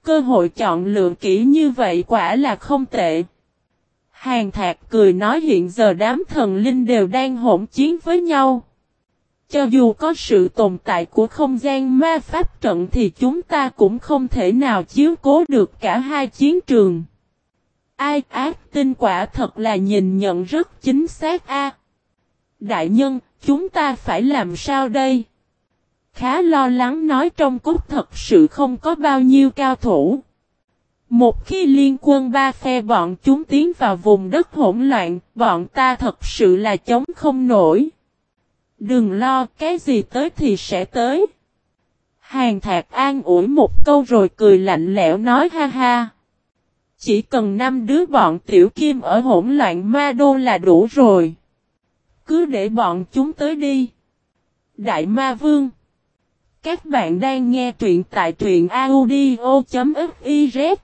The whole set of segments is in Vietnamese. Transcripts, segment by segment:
Cơ hội chọn lựa kỹ như vậy quả là không tệ. Hàn Thạc cười nói hiện giờ đám thần linh đều đang hỗn chiến với nhau. Cho dù có sự tồn tại của không gian ma pháp trận thì chúng ta cũng không thể nào chiếu cố được cả hai chiến trường. Ai ác tinh quả thật là nhìn nhận rất chính xác a. Đại nhân, chúng ta phải làm sao đây? Khá lo lắng nói trong cốt thật sự không có bao nhiêu cao thủ. Một khi liên quân ba phe bọn chúng tiến vào vùng đất hỗn loạn, bọn ta thật sự là chống không nổi. Đừng lo, cái gì tới thì sẽ tới. Hàn Thạc an ủi một câu rồi cười lạnh lẽo nói ha ha. Chỉ cần 5 đứa bọn tiểu kim ở hỗn loạn ma đô là đủ rồi. Cứ để bọn chúng tới đi. Đại Ma Vương. Các bạn đang nghe truyện tại truyện audio.fiz.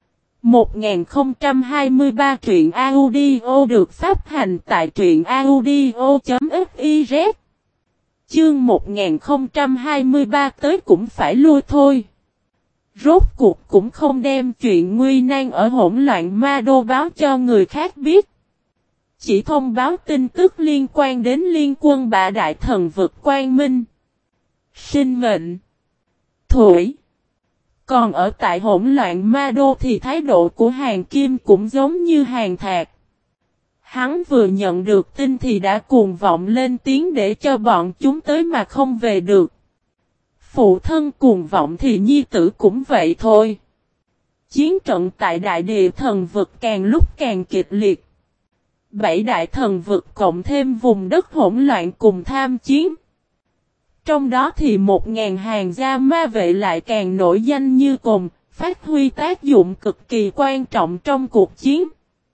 1023 truyện audio được phát hành tại truyện audio.fiz. Chương 1023 tới cũng phải lui thôi. Rốt cuộc cũng không đem chuyện nguy nan ở hỗn loạn ma đô báo cho người khác biết. Chỉ thông báo tin tức liên quan đến liên quân bạ đại thần vực Quang Minh. Sinh mệnh. Thủy. Còn ở tại hỗn loạn ma đô thì thái độ của Hàn Kim cũng giống như Hàn Thạc. Hắn vừa nhận được tin thì đã cuồng vọng lên tiếng để cho bọn chúng tới mà không về được. Phụ thân cuồng vọng thì nhi tử cũng vậy thôi. Chiến trận tại đại địa thần vực càng lúc càng kịch liệt. 7 đại thần vực cộng thêm vùng đất hỗn loạn cùng tham chiến. Trong đó thì 1000 hàng gia ma vệ lại càng nổi danh như cồn, phát huy tác dụng cực kỳ quan trọng trong cuộc chiến.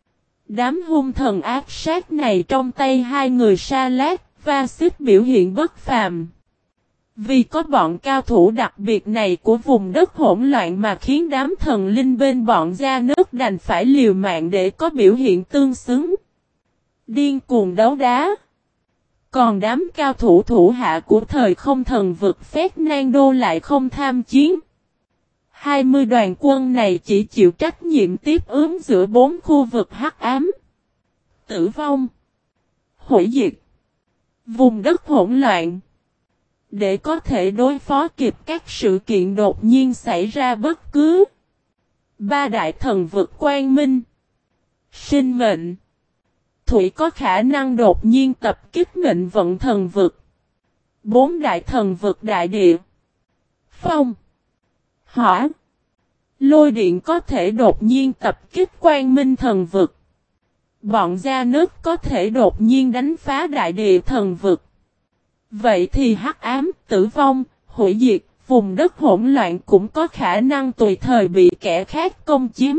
Đám hung thần ác sát này trong tay hai người Sa Lát, Va Xích biểu hiện bất phàm. Vì có bọn cao thủ đặc biệt này của vùng đất hỗn loạn mà khiến đám thần linh bên bọn Gia Nớt đành phải liều mạng để có biểu hiện tương xứng. Điên cuồng đấu đá. Còn đám cao thủ thủ hạ của thời không thần vực Fernando lại không tham chiến. 20 đoàn quân này chỉ chịu trách nhiệm tiếp ứng giữa 4 khu vực hắc ám. Tử vong. Hủy diệt. Vùng đất hỗn loạn. Để có thể đối phó kịp các sự kiện đột nhiên xảy ra bất cứ. 3 đại thần vực Quang Minh. Sinh mệnh. Thủy có khả năng đột nhiên tập kích mệnh vận thần vực. 4 đại thần vực đại địa. Phong. Hỏa. Lôi điện có thể đột nhiên tập kích Quang Minh thần vực. Bọn Gia Nớt có thể đột nhiên đánh phá đại địa thần vực. Vậy thì hắc ám, tử vong, hủy diệt, vùng đất hỗn loạn cũng có khả năng tùy thời bị kẻ khác công chiếm.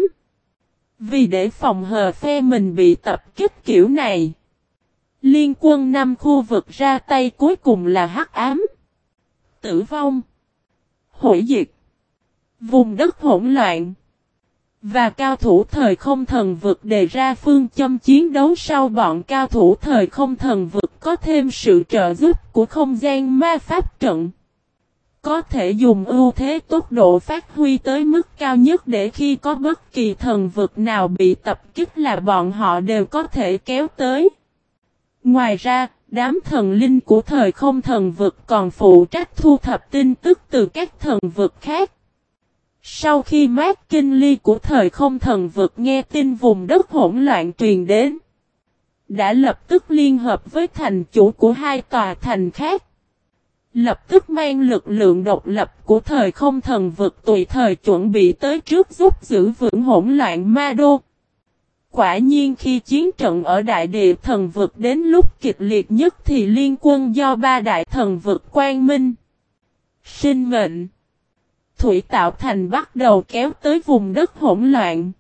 Vì để phòng hờ phe mình bị tập kích kiểu này, liên quân 5 khu vực ra tay cuối cùng là hắc ám, tử vong, hủy diệt, vùng đất hỗn loạn. Và cao thủ thời không thần vực đề ra phương châm chiến đấu sau bọn cao thủ thời không thần vực có thêm sự trợ giúp của không gian ma pháp trận. Có thể dùng ưu thế tốc độ phát huy tới mức cao nhất để khi có bất kỳ thần vực nào bị tập kích là bọn họ đều có thể kéo tới. Ngoài ra, đám thần linh của thời không thần vực còn phụ trách thu thập tin tức từ các thần vực khác. Sau khi Mát Kinh Ly của thời không thần vực nghe tin vùng đất hỗn loạn truyền đến, đã lập tức liên hợp với thành chủ của 2 tòa thành khác. Lập tức mang lực lượng độc lập của thời không thần vực tùy thời chuẩn bị tới trước giúp giữ vững hỗn loạn ma đô. Quả nhiên khi chiến trận ở đại địa thần vực đến lúc kịch liệt nhất thì liên quân do 3 đại thần vực Quang Minh, Sinh mệnh, Thủy tạo thành bắt đầu kéo tới vùng đất hỗn loạn.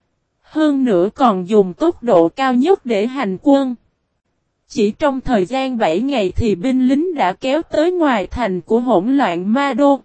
Hơn nữa còn dùng tốc độ cao nhất để hành quân. Chỉ trong thời gian 7 ngày thì binh lính đã kéo tới ngoài thành của hỗn loạn ma đô.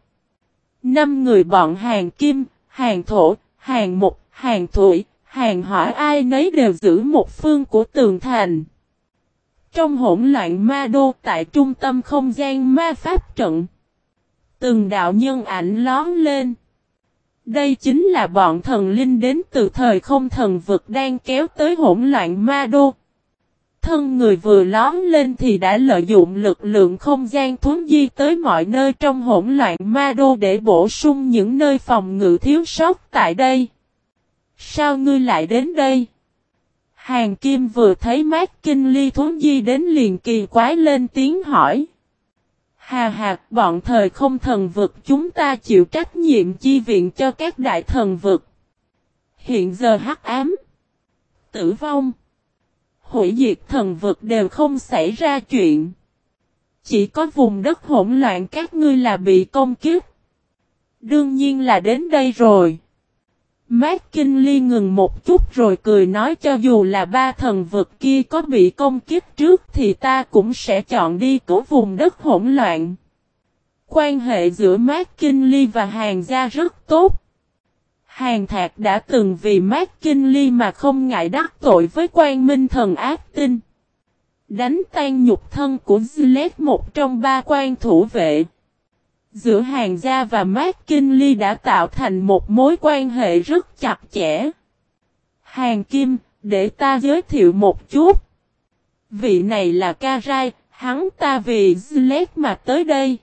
5 người bọn Hàn Kim, Hàn Thổ, Hàn Mục, Hàn Thủy, Hàn Hỏa ai nấy đều giữ một phương của tường thành. Trong hỗn loạn ma đô tại trung tâm không gian ma pháp trận, từng đạo nhân ảnh lóm lên. Đây chính là bọn thần linh đến từ thời không thần vực đang kéo tới hỗn loạn ma đô. Thân người vừa lóm lên thì đã lợi dụng lực lượng không gian thuấn di tới mọi nơi trong hỗn loạn ma đô để bổ sung những nơi phòng ngự thiếu sót tại đây. Sao ngươi lại đến đây? Hàng Kim vừa thấy Mát Kinh Ly thuấn di đến liền kỳ quái lên tiếng hỏi. Hà hà, bọn thời không thần vực chúng ta chịu trách nhiệm chi viện cho các đại thần vực. Hiện giờ hắc ám, tử vong, hủy diệt thần vực đều không xảy ra chuyện. Chỉ có vùng đất hỗn loạn các ngươi là bị công kiếp. Đương nhiên là đến đây rồi. Mát Kinh Ly ngừng một chút rồi cười nói cho dù là ba thần vực kia có bị công kiếp trước thì ta cũng sẽ chọn đi của vùng đất hỗn loạn. Quan hệ giữa Mát Kinh Ly và Hàng gia rất tốt. Hàng Thạc đã từng vì Mát Kinh Ly mà không ngại đắc tội với Quan Minh thần ác tinh. Đánh tan nhục thân của Zilet, một trong ba quan thủ vệ. Giữa Hàng gia và Mát Kinh Ly đã tạo thành một mối quan hệ rất chặt chẽ. Hàng Kim, để ta giới thiệu một chút. Vị này là Karai, hắn ta vì Zilet mà tới đây.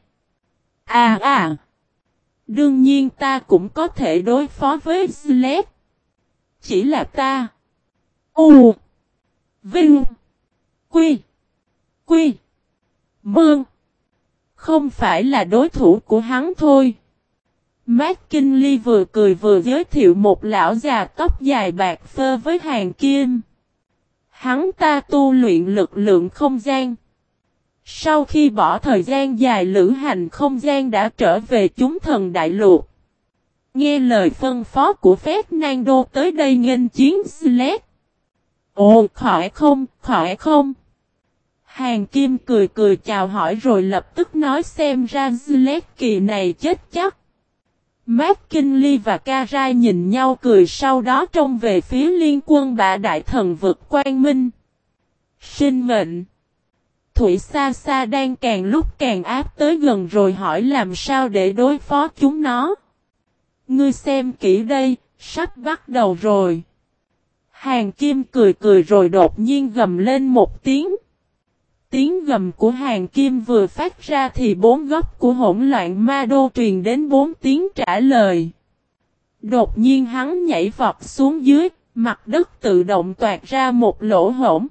Đương nhiên ta cũng có thể đối phó với Zilet. Chỉ là ta. Vinh. Quy. Mương. Không phải là đối thủ của hắn thôi. Mát Kinh Ly vừa cười vừa giới thiệu một lão già tóc dài bạc phơ với Hàng Kim. Hắn ta tu luyện lực lượng không gian. Sau khi bỏ thời gian dài lữ hành không gian đã trở về chúng thần đại lục. Nghe lời phân phó của Fernando tới đây nghênh chiến Zilet. Ồ, khỏi không. Hàng Kim cười chào hỏi rồi lập tức nói xem ra Zilet kỳ này chết chắc. Mát Kinh Ly và Karai nhìn nhau cười sau đó trông về phía liên quân bạ đại thần vực Quang Minh. Sinh mệnh. Thủy xa xa đang càng lúc càng áp tới gần rồi hỏi làm sao để đối phó chúng nó. Ngươi xem kỹ đây, sắp bắt đầu rồi. Hàng Kim cười rồi đột nhiên gầm lên một tiếng. Tiếng gầm của Hàng Kim vừa phát ra thì bốn góc của hỗn loạn ma đô truyền đến bốn tiếng trả lời. Đột nhiên hắn nhảy vọt xuống dưới, mặt đất tự động toạc ra một lỗ hổng.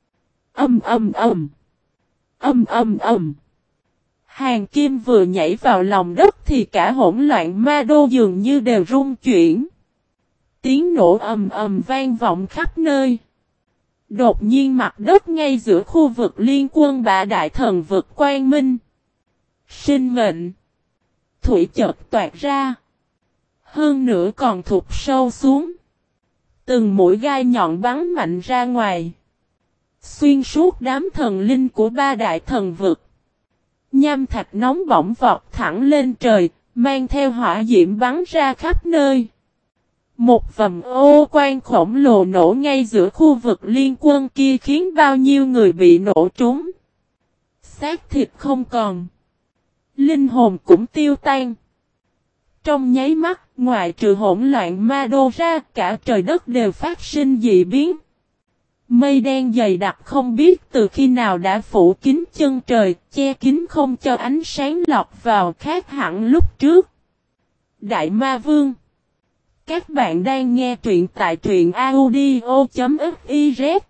Hàng Kim vừa nhảy vào lòng đất thì cả hỗn loạn ma đô dường như đều rung chuyển. Tiếng nổ vang vọng khắp nơi. Đột nhiên mặt đất ngay giữa khu vực liên quân bạ đại thần vực Quang Minh. Sinh mệnh. Thủy chợt toạc ra. Hơn nữa còn thụt sâu xuống. Từng mũi gai nhọn bắn mạnh ra ngoài. Xuyên suốt đám thần linh của ba đại thần vực. Nham thạch nóng bỏng vọt thẳng lên trời, mang theo hỏa diễm bắn ra khắp nơi. Một vầm ô quang khổng lồ nổ ngay giữa khu vực liên quân kia khiến bao nhiêu người bị nổ trúng. Xác thịt không còn. Linh hồn cũng tiêu tan. Trong nháy mắt, ngoại trừ hỗn loạn ma đô ra, cả trời đất đều phát sinh dị biến. Mây đen dày đặc không biết từ khi nào đã phủ kín chân trời, che kín không cho ánh sáng lọt vào, khác hẳn lúc trước. Đại Ma Vương. Các bạn đang nghe truyện tại truyện audio.fiz.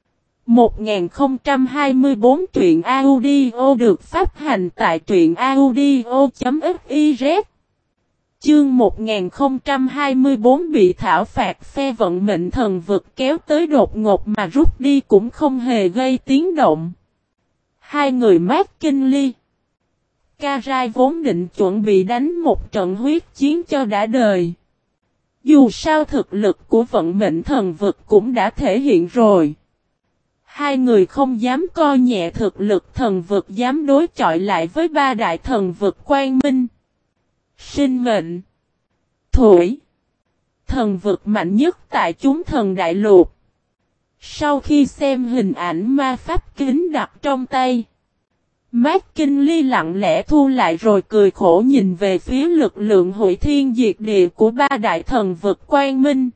1024 truyện audio được phát hành tại truyện audio.fiz. Chương 1024 bị thảo phạt phe vận mệnh thần vực kéo tới đột ngột mà rút đi cũng không hề gây tiếng động. Hai người Mát Kinh Ly. Karai vốn định chuẩn bị đánh một trận huyết chiến cho đã đời. Dù sao thực lực của vận mệnh thần vực cũng đã thể hiện rồi. Hai người không dám coi nhẹ thực lực thần vực dám đối chọi lại với ba đại thần vực Quang Minh. Sinh mệnh. Thủy. Thần vực mạnh nhất tại chúng thần đại lục. Sau khi xem hình ảnh ma pháp kính đặt trong tay, McKinley lặng lẽ thu lại rồi cười khổ nhìn về phía lực lượng hủy thiên diệt địa của ba đại thần vực quang minh.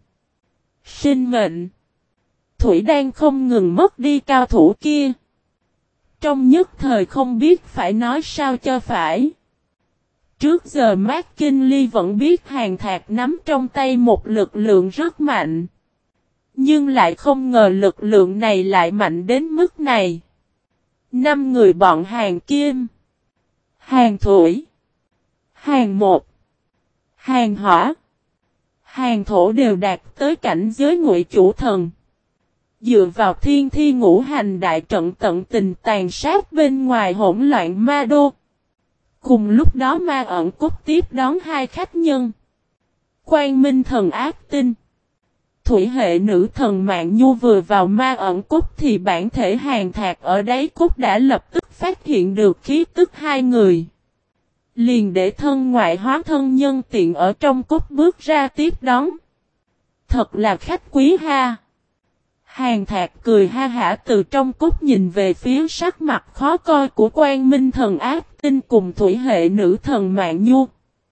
Sinh mệnh. Thủy đang không ngừng mất đi cao thủ kia. Trong nhất thời không biết phải nói sao cho phải. Trước giờ McKinley vẫn biết Hàn Thạc nắm trong tay một lực lượng rất mạnh. Nhưng lại không ngờ lực lượng này lại mạnh đến mức này. 5 người bọn Hàn Kim, Hàn Thủy, Hàn Một, Hàn Hỏa, Hàn Thổ đều đạt tới cảnh giới Ngụy Chủ Thần. Dựa vào thiên thi ngũ hành đại trận tận tình tàn sát bên ngoài hỗn loạn ma đô. Cùng lúc đó ma ẩn cốt tiếp đón hai khách nhân. Quang Minh thần ác tinh. Thủy hệ nữ thần Mạn Nhu vừa vào ma ẩn cốt thì bản thể Hàn Thạc ở đáy cốt đã lập tức phát hiện được khí tức hai người. Liền để thân ngoại hóa thân nhân tiện ở trong cốt bước ra tiếp đón. Thật là khách quý ha. Hàn Thạc cười ha hả từ trong cốt nhìn về phía sắc mặt khó coi của Quang Minh thần ác tinh cùng thủy hệ nữ thần Mạn Nhu.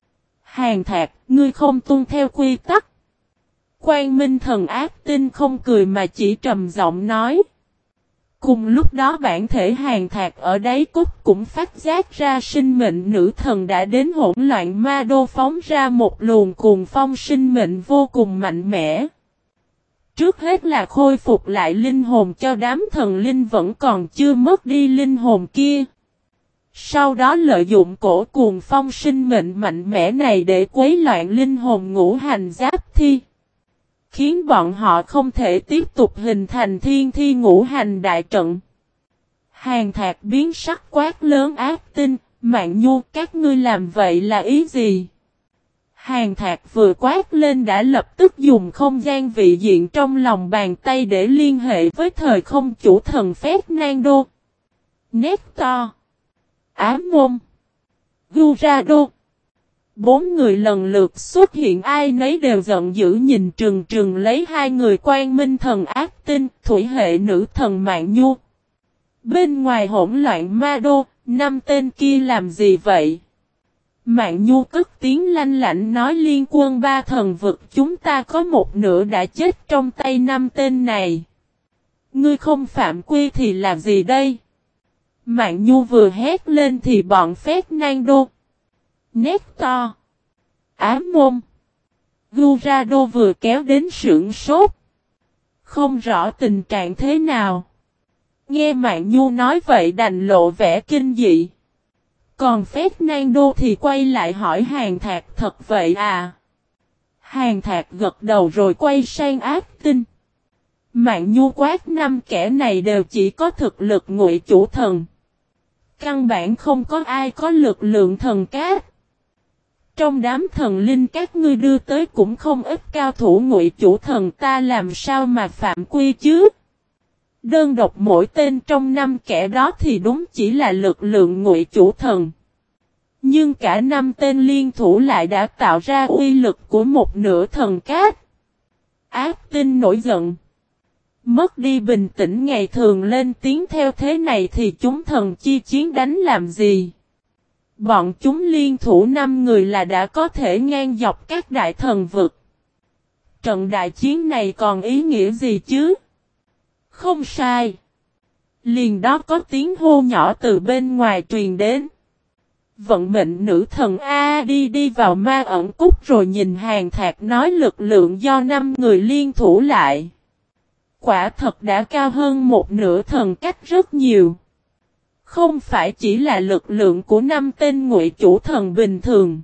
Hàn Thạc, ngươi không tuân theo quy tắc. Quang Minh thần ác tinh không cười mà chỉ trầm giọng nói. Cùng lúc đó bản thể Hàn Thạc ở đáy cốt cũng phát giác ra sinh mệnh nữ thần đã đến hỗn loạn ma đô phóng ra một luồng cuồng phong sinh mệnh vô cùng mạnh mẽ. Trước hết là khôi phục lại linh hồn cho đám thần linh vẫn còn chưa mất đi linh hồn kia. Sau đó lợi dụng cổ cuồng phong sinh mệnh mạnh mẽ này để quấy loạn linh hồn ngũ hành giáp thi. Khiến bọn họ không thể tiếp tục hình thành thiên thi ngũ hành đại trận. Hàn Thạc biến sắc quát lớn ác tinh, Mạn Nhu các ngươi làm vậy là ý gì? Hàn Thạc vừa quát lên đã lập tức dùng không gian vị diện trong lòng bàn tay để liên hệ với thời không chủ thần Fernando, Nectar, Ám Môn, Gurado. 4 người lần lượt xuất hiện ai nấy đều giận dữ nhìn trừng trừng lấy hai người Quang Minh thần ác tinh, thủy hệ nữ thần Mạn Nhu. Bên ngoài hỗn loạn ma đô, 5 tên kia làm gì vậy? Mạn Nhu cất tiếng lanh lảnh nói liên quân ba thần vực chúng ta có một nửa đã chết trong tay 5 tên này. Ngươi không phạm quy thì làm gì đây? Mạn Nhu vừa hét lên thì bọn Fernando, Nectar, Ám Môn, Gurado vừa kéo đến sửng sốt. Không rõ tình trạng thế nào. Nghe Mạn Nhu nói vậy đành lộ vẻ kinh dị. Còn Fernando thì quay lại hỏi Hàn Thạc thật vậy à? Hàn Thạc gật đầu rồi quay sang ác tinh. Mạn Nhu quát 5 kẻ này đều chỉ có thực lực Ngụy Chủ Thần. Căn bản không có ai có lực lượng thần cát. Trong đám thần linh các ngươi đưa tới cũng không ít cao thủ Ngụy Chủ Thần ta làm sao mà phạm quy chứ? Đơn độc mỗi tên trong 5 kẻ đó thì đúng chỉ là lực lượng Ngụy Chủ Thần. Nhưng cả 5 tên liên thủ lại đã tạo ra uy lực của một nửa thần cát. Ác tinh nổi giận. Mất đi bình tĩnh ngày thường lên tiếng theo thế này thì chúng thần chi chiến đánh làm gì? Bọn chúng liên thủ 5 người là đã có thể ngang dọc các đại thần vực. Trận đại chiến này còn ý nghĩa gì chứ? Không sai. Liền đó có tiếng hô nhỏ từ bên ngoài truyền đến. Vận mệnh nữ thần A đi vào ma ẩn cúc rồi nhìn Hàn Thạc nói lực lượng do 5 người liên thủ lại. Quả thật đã cao hơn một nửa thần cách rất nhiều. Không phải chỉ là lực lượng của 5 tên Ngụy Chủ Thần bình thường.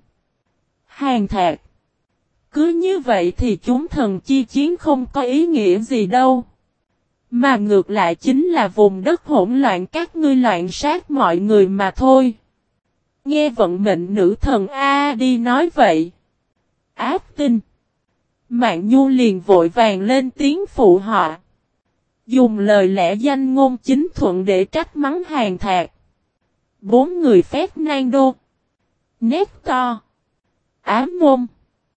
Hàn Thạc. Cứ như vậy thì chúng thần chi chiến không có ý nghĩa gì đâu. Mà ngược lại chính là vùng đất hỗn loạn các ngươi loạn sát mọi người mà thôi. Nghe vận mệnh nữ thần A đi nói vậy. Ác tinh. Mạn Nhu liền vội vàng lên tiếng phụ họ. Dùng lời lẽ danh ngôn chính thuận để trách mắng Hàn Thạc. 4 người Fernando, Nectar, Ám Môn,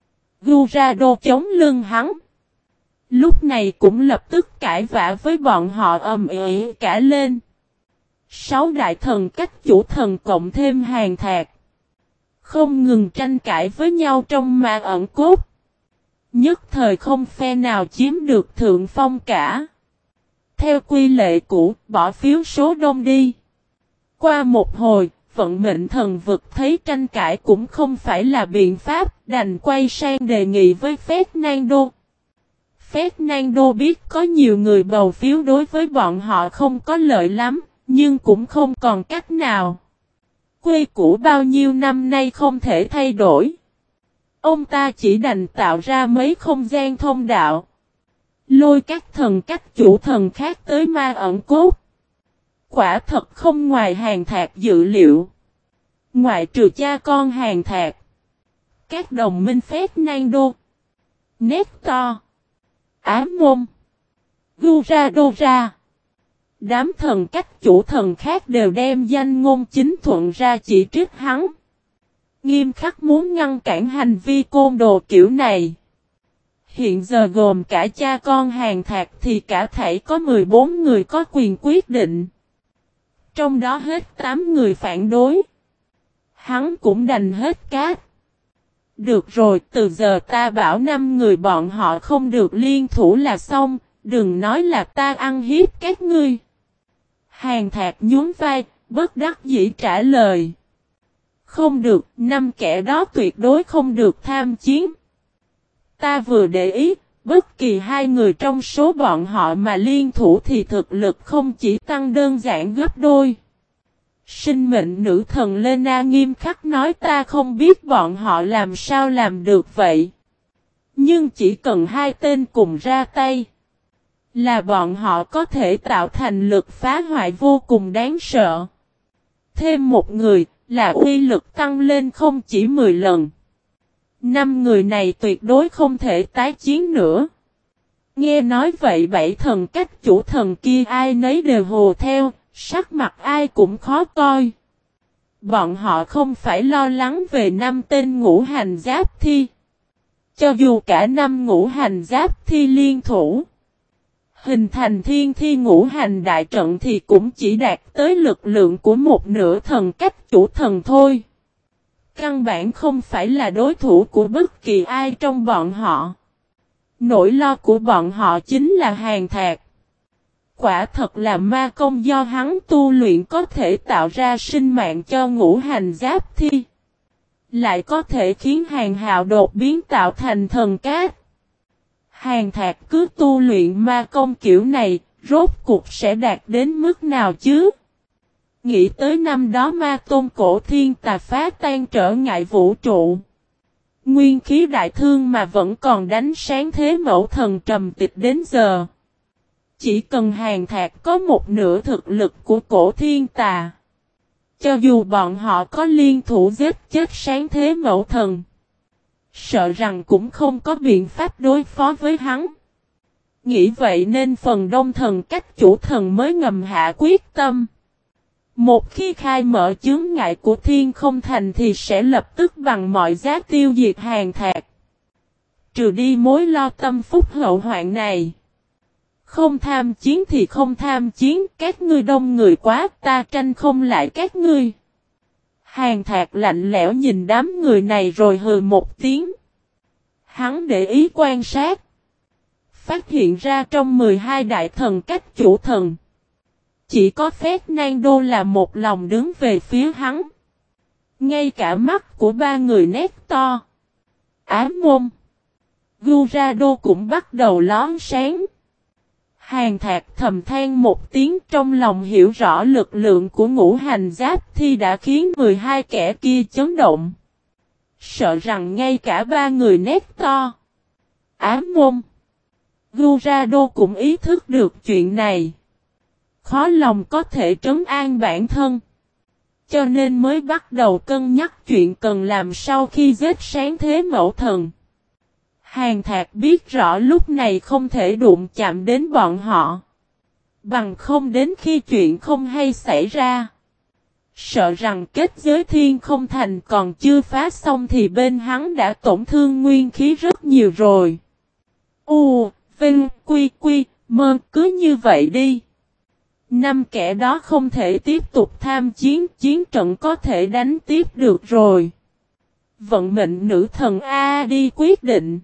Gurado chống lưng hắn. Lúc này cũng lập tức cãi vã với bọn họ ầm ĩ cả lên. 6 đại thần cách chủ thần cộng thêm Hàn Thạc. Không ngừng tranh cãi với nhau trong ma ẩn cốt. Nhất thời không phe nào chiếm được thượng phong cả. Theo quy lệ cũ, bỏ phiếu số đông đi. Qua một hồi, vận mệnh thần vực thấy tranh cãi cũng không phải là biện pháp, đành quay sang đề nghị với Fernando. Fernando biết có nhiều người bầu phiếu đối với bọn họ không có lợi lắm, nhưng cũng không còn cách nào. Quy củ bao nhiêu năm nay không thể thay đổi. Ông ta chỉ đành tạo ra mấy không gian thông đạo. Lôi các thần cách chủ thần khác tới ma ẩn cốt. Quả thật không ngoài Hàn Thạc dự liệu. Ngoại trừ cha con Hàn Thạc. Các đồng minh Fernando, Nestor, Ám Môn, Guradora. Đám thần cách chủ thần khác đều đem danh ngôn chính thuận ra chỉ trích hắn. Nghiêm khắc muốn ngăn cản hành vi côn đồ kiểu này. Hiện giờ gồm cả cha con Hàn Thạc thì cả thảy có 14 người có quyền quyết định. Trong đó hết 8 người phản đối. Hắn cũng đành hết cát. Được rồi, từ giờ ta bảo 5 người bọn họ không được liên thủ là xong, đừng nói là ta ăn hiếp các ngươi. Hàn Thạc nhún vai, bất đắc dĩ trả lời. Không được, 5 kẻ đó tuyệt đối không được tham chiến. Ta vừa để ý, bất kỳ 2 người trong số bọn họ mà liên thủ thì thực lực không chỉ tăng đơn giản gấp đôi. Sinh mệnh nữ thần Lena nghiêm khắc nói ta không biết bọn họ làm sao làm được vậy. Nhưng chỉ cần 2 tên cùng ra tay, là bọn họ có thể tạo thành lực phá hoại vô cùng đáng sợ. Thêm một người, là uy lực tăng lên không chỉ 10 lần. 5 người này tuyệt đối không thể tái chiến nữa. Nghe nói vậy 7 thần cách chủ thần kia ai nấy đều hồ theo, sắc mặt ai cũng khó coi. Bọn họ không phải lo lắng về 5 tên ngũ hành giáp thi. Cho dù cả 5 ngũ hành giáp thi liên thủ, hình thành thiên thi ngũ hành đại trận thì cũng chỉ đạt tới lực lượng của một nửa thần cách chủ thần thôi. Căn bản không phải là đối thủ của bất kỳ ai trong bọn họ. Nỗi lo của bọn họ chính là Hàn Thạc. Quả thật là ma công do hắn tu luyện có thể tạo ra sinh mạng cho ngũ hành giáp thi. Lại có thể khiến Hàn Hạo đột biến tạo thành thần cát. Hàn Thạc cứ tu luyện ma công kiểu này, rốt cuộc sẽ đạt đến mức nào chứ? Nghĩ tới năm đó ma tôn cổ thiên tà phá tan trở ngại vũ trụ. Nguyên khí đại thương mà vẫn còn đánh sáng thế mẫu thần trầm tịch đến giờ. Chỉ cần Hàn Thạc có một nửa thực lực của cổ thiên tà. Cho dù bọn họ có liên thủ giết chết sáng thế mẫu thần, sợ rằng cũng không có biện pháp đối phó với hắn. Nghĩ vậy nên phần đông thần cách chủ thần mới ngầm hạ quyết tâm. Một khi khai mở chướng ngại của thiên không thành thì sẽ lập tức bằng mọi giá tiêu diệt Hàn Thạc. Trừ đi mối lo tâm phúc hậu hoạn này. Không tham chiến thì không tham chiến, các ngươi đông người quá, ta tranh không lại các ngươi. Hàn Thạc lạnh lẽo nhìn đám người này rồi hừ một tiếng. Hắn để ý quan sát. Phát hiện ra trong 12 đại thần cách chủ thần, chỉ có Fernando là một lòng đứng về phía hắn. Ngay cả mắt của 3 người Nestor, Ám Môn, Gurado cũng bắt đầu lón sáng. Hàn Thạc thầm than một tiếng, trong lòng hiểu rõ lực lượng của ngũ hành giáp thi đã khiến 12 kẻ kia chấn động. Sợ rằng ngay cả 3 người Nestor, Ám Môn, Gurado cũng ý thức được chuyện này. Khó lòng có thể trấn an bản thân. Cho nên mới bắt đầu cân nhắc chuyện cần làm sau khi giết sáng thế mẫu thần. Hàn Thạc biết rõ lúc này không thể đụng chạm đến bọn họ. Bằng không đến khi chuyện không hay xảy ra. Sợ rằng kết giới thiên không thành còn chưa phá xong thì bên hắn đã tổn thương nguyên khí rất nhiều rồi. U, Vinh, Quy, Mơ, cứ như vậy đi. Năm kẻ đó không thể tiếp tục tham chiến, chiến trận có thể đánh tiếp được rồi. Vận mệnh nữ thần A-di quyết định.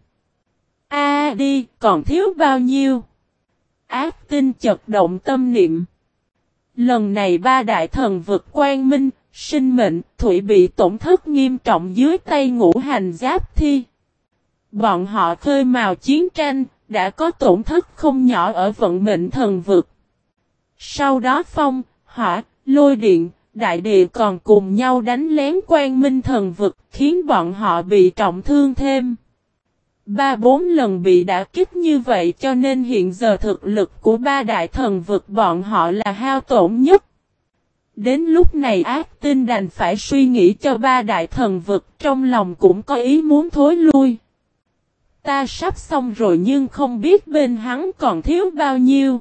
A-di còn thiếu bao nhiêu? Ác tinh chật động tâm niệm. Lần này ba đại thần vực quang minh, sinh mệnh, thủy bị tổn thất nghiêm trọng dưới tay ngũ hành giáp thi. Bọn họ khơi mào chiến tranh, đã có tổn thất không nhỏ ở vận mệnh thần vực. Sau đó phong, hỏa, lôi điện, đại địa còn cùng nhau đánh lén quang minh thần vực, khiến bọn họ bị trọng thương thêm. 3-4 lần bị đả kích như vậy cho nên hiện giờ thực lực của ba đại thần vực bọn họ là hao tổn nhất. Đến lúc này ác tinh đành phải suy nghĩ cho ba đại thần vực, trong lòng cũng có ý muốn thối lui. Ta sắp xong rồi nhưng không biết bên hắn còn thiếu bao nhiêu.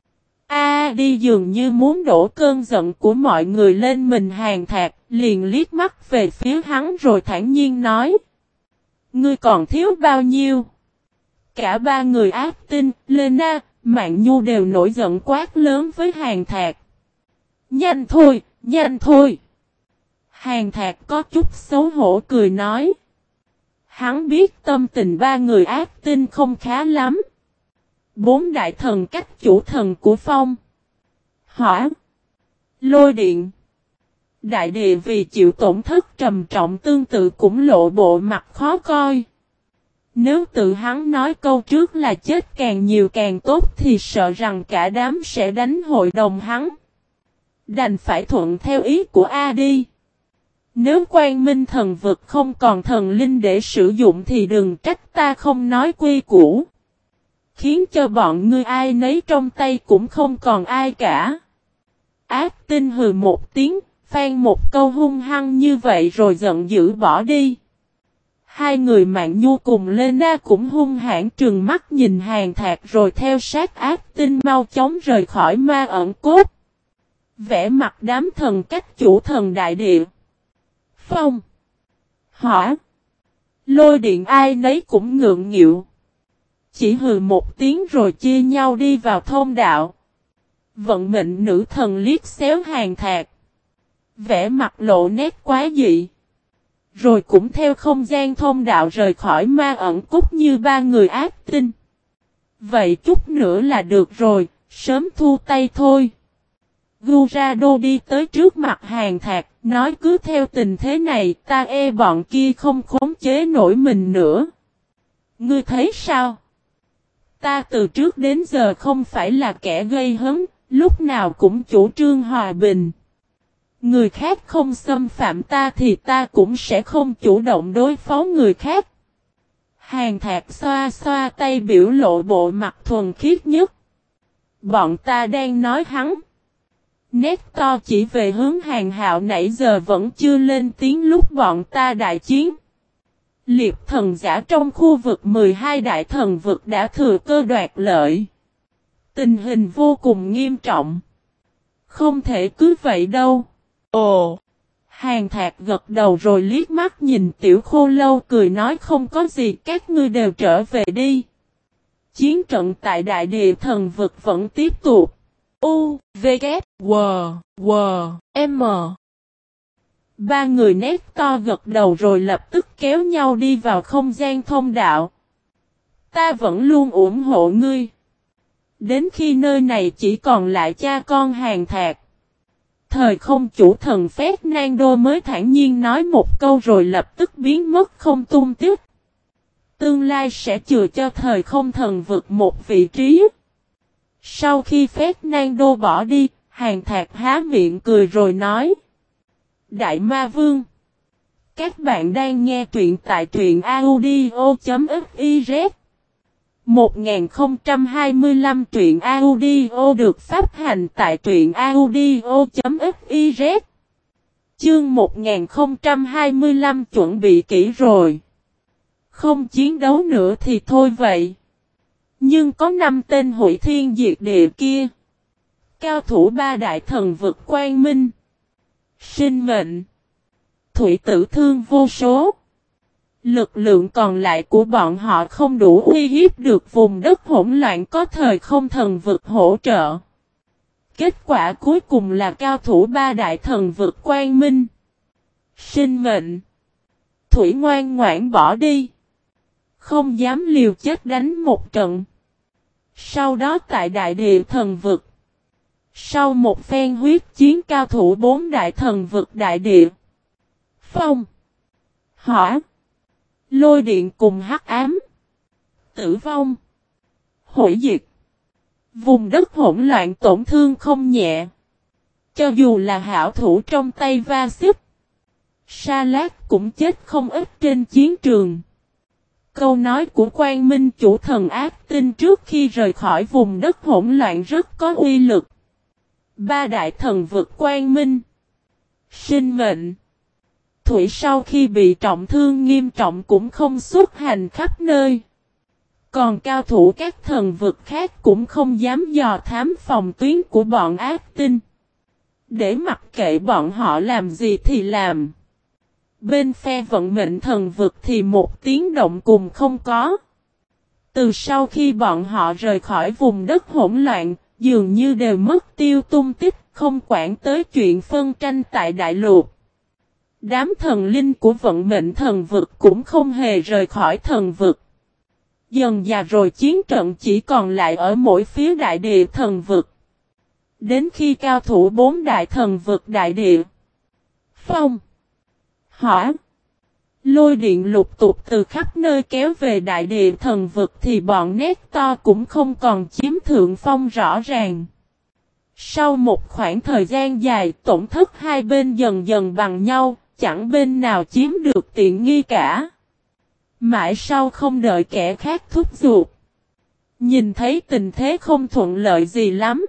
Đi dường như muốn đổ cơn giận của mọi người lên mình Hàn Thạc, liền liếc mắt về phía hắn rồi thản nhiên nói. Ngươi còn thiếu bao nhiêu? Cả ba người ác tinh, Lena, Mạn Nhu đều nổi giận quát lớn với Hàn Thạc. Nhanh thôi, nhanh thôi. Hàn Thạc có chút xấu hổ cười nói. Hắn biết tâm tình ba người ác tinh không khá lắm. 4 đại thần cách chủ thần của phong. Hỏa. Lôi điện. Đại địa vì chịu tổn thất trầm trọng tương tự cũng lộ bộ mặt khó coi. Nếu tự hắn nói câu trước là chết càng nhiều càng tốt thì sợ rằng cả đám sẽ đánh hội đồng hắn. Đành phải thuận theo ý của A-di. Nếu quang minh thần vực không còn thần linh để sử dụng thì đừng trách ta không nói quy củ. Khiến cho bọn ngươi ai nấy trong tay cũng không còn ai cả. Ác tinh hừ một tiếng, phan một câu hung hăng như vậy rồi giận dữ bỏ đi. Hai người Mạn Nhu cùng Lena cũng hung hãn trừng mắt nhìn Hàn Thạc rồi theo sát ác tinh mau chóng rời khỏi ma ẩn cốt. Vẽ mặt đám thần cách chủ thần đại địa. Phong. Hỏa. Lôi điện ai nấy cũng ngượng nghịu. Chỉ hừ một tiếng rồi chia nhau đi vào thông đạo. Vận mệnh nữ thần liếc xéo Hàn Thạc. Vẽ mặt lộ nét quá dị. Rồi cũng theo không gian thông đạo rời khỏi ma ẩn cốt như ba người ác tinh. Vậy chút nữa là được rồi, sớm thu tay thôi. Gurado đi tới trước mặt Hàn Thạc, nói cứ theo tình thế này ta e bọn kia không khống chế nổi mình nữa. Ngươi thấy sao? Ta từ trước đến giờ không phải là kẻ gây hấn, lúc nào cũng chủ trương hòa bình. Người khác không xâm phạm ta thì ta cũng sẽ không chủ động đối phó người khác. Hàn Thạc xoa xoa tay biểu lộ bộ mặt thuần khiết nhất. Bọn ta đang nói hắn. Nét to chỉ về hướng Hàn Hạo nãy giờ vẫn chưa lên tiếng lúc bọn ta đại chiến. Liệp thần giả trong khu vực 12 đại thần vực đã thừa cơ đoạt lợi. Tình hình vô cùng nghiêm trọng. Không thể cứ vậy đâu. Ồ! Hàn Thạc gật đầu rồi liếc mắt nhìn Tiểu Khô Lâu cười nói không có gì các ngươi đều trở về đi. Chiến trận tại đại địa thần vực vẫn tiếp tục. U, V, K, W, W, M. Ba người nét to gật đầu rồi lập tức kéo nhau đi vào không gian thông đạo. Ta vẫn luôn ủng hộ ngươi. Đến khi nơi này chỉ còn lại cha con Hàn Thạc. Thời không chủ thần Fernando mới thản nhiên nói một câu rồi lập tức biến mất không tung tích. Tương lai sẽ chừa cho thời không thần vực một vị trí. Sau khi Fernando bỏ đi, Hàn Thạc há miệng cười rồi nói. Đại Ma Vương. Các bạn đang nghe truyện tại truyện audio.fiz 1025 truyện audio được phát hành tại truyện audio.fiz. Chương 1025 chuẩn bị kỹ rồi. Không chiến đấu nữa thì thôi vậy. Nhưng có 5 tên hủy thiên diệt địa kia. Cao thủ ba đại thần vực quang minh. Sinh mệnh. Thủy tử thương vô số. Lực lượng còn lại của bọn họ không đủ uy hiếp được vùng đất hỗn loạn có thời không thần vực hỗ trợ. Kết quả cuối cùng là cao thủ ba đại thần vực Quang Minh, Sinh Mệnh, Thủy ngoan ngoãn bỏ đi. Không dám liều chết đánh một trận. Sau đó tại đại địa thần vực, sau một phen huyết chiến cao thủ bốn đại thần vực đại địa, Phong, Hỏa, Lôi điện cùng hắc ám, tử vong, hủy diệt. Vùng đất hỗn loạn tổn thương không nhẹ. Cho dù là hảo thủ trong tay va xích, Sa Lát cũng chết không ít trên chiến trường. Câu nói của Quang Minh chủ thần ác tinh trước khi rời khỏi vùng đất hỗn loạn rất có uy lực. Ba đại thần vực Quang Minh, Sinh Mệnh, Thủy sau khi bị trọng thương nghiêm trọng cũng không xuất hành khắp nơi. Còn cao thủ các thần vực khác cũng không dám dò thám phòng tuyến của bọn ác tinh. Để mặc kệ bọn họ làm gì thì làm. Bên phe vận mệnh thần vực thì một tiếng động cùng không có. Từ sau khi bọn họ rời khỏi vùng đất hỗn loạn, dường như đều mất tiêu tung tích, không quản tới chuyện phân tranh tại đại lục. Đám thần linh của vận mệnh thần vực cũng không hề rời khỏi thần vực. Dần dà rồi chiến trận chỉ còn lại ở mỗi phía đại địa thần vực. Đến khi cao thủ bốn đại thần vực đại địa, Phong, Hỏa, Lôi điện lục tục từ khắp nơi kéo về đại địa thần vực thì bọn nét to cũng không còn chiếm thượng phong rõ ràng. Sau một khoảng thời gian dài tổn thất hai bên dần dần bằng nhau, chẳng bên nào chiếm được tiện nghi cả. Mãi sau không đợi kẻ khác thúc giục. Nhìn thấy tình thế không thuận lợi gì lắm.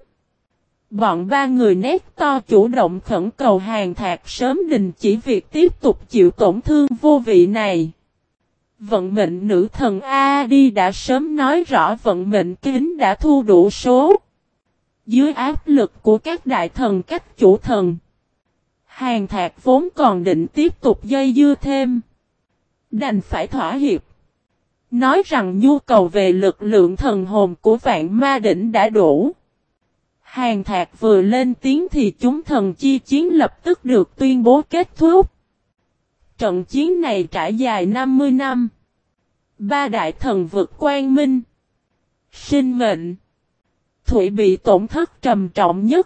Bọn ba người nét to chủ động khẩn cầu Hàn Thạc sớm đình chỉ việc tiếp tục chịu tổn thương vô vị này. Vận mệnh nữ thần A-di đã sớm nói rõ vận mệnh kính đã thu đủ số. Dưới áp lực của các đại thần các chủ thần, Hàn Thạc vốn còn định tiếp tục dây dưa thêm. Đành phải thỏa hiệp. Nói rằng nhu cầu về lực lượng thần hồn của vạn ma đỉnh đã đủ. Hàn Thạc vừa lên tiếng thì chúng thần chi chiến lập tức được tuyên bố kết thúc. Trận chiến này trải dài 50 năm. Ba đại thần vực Quang Minh, Sinh Mệnh, Thủy bị tổn thất trầm trọng nhất.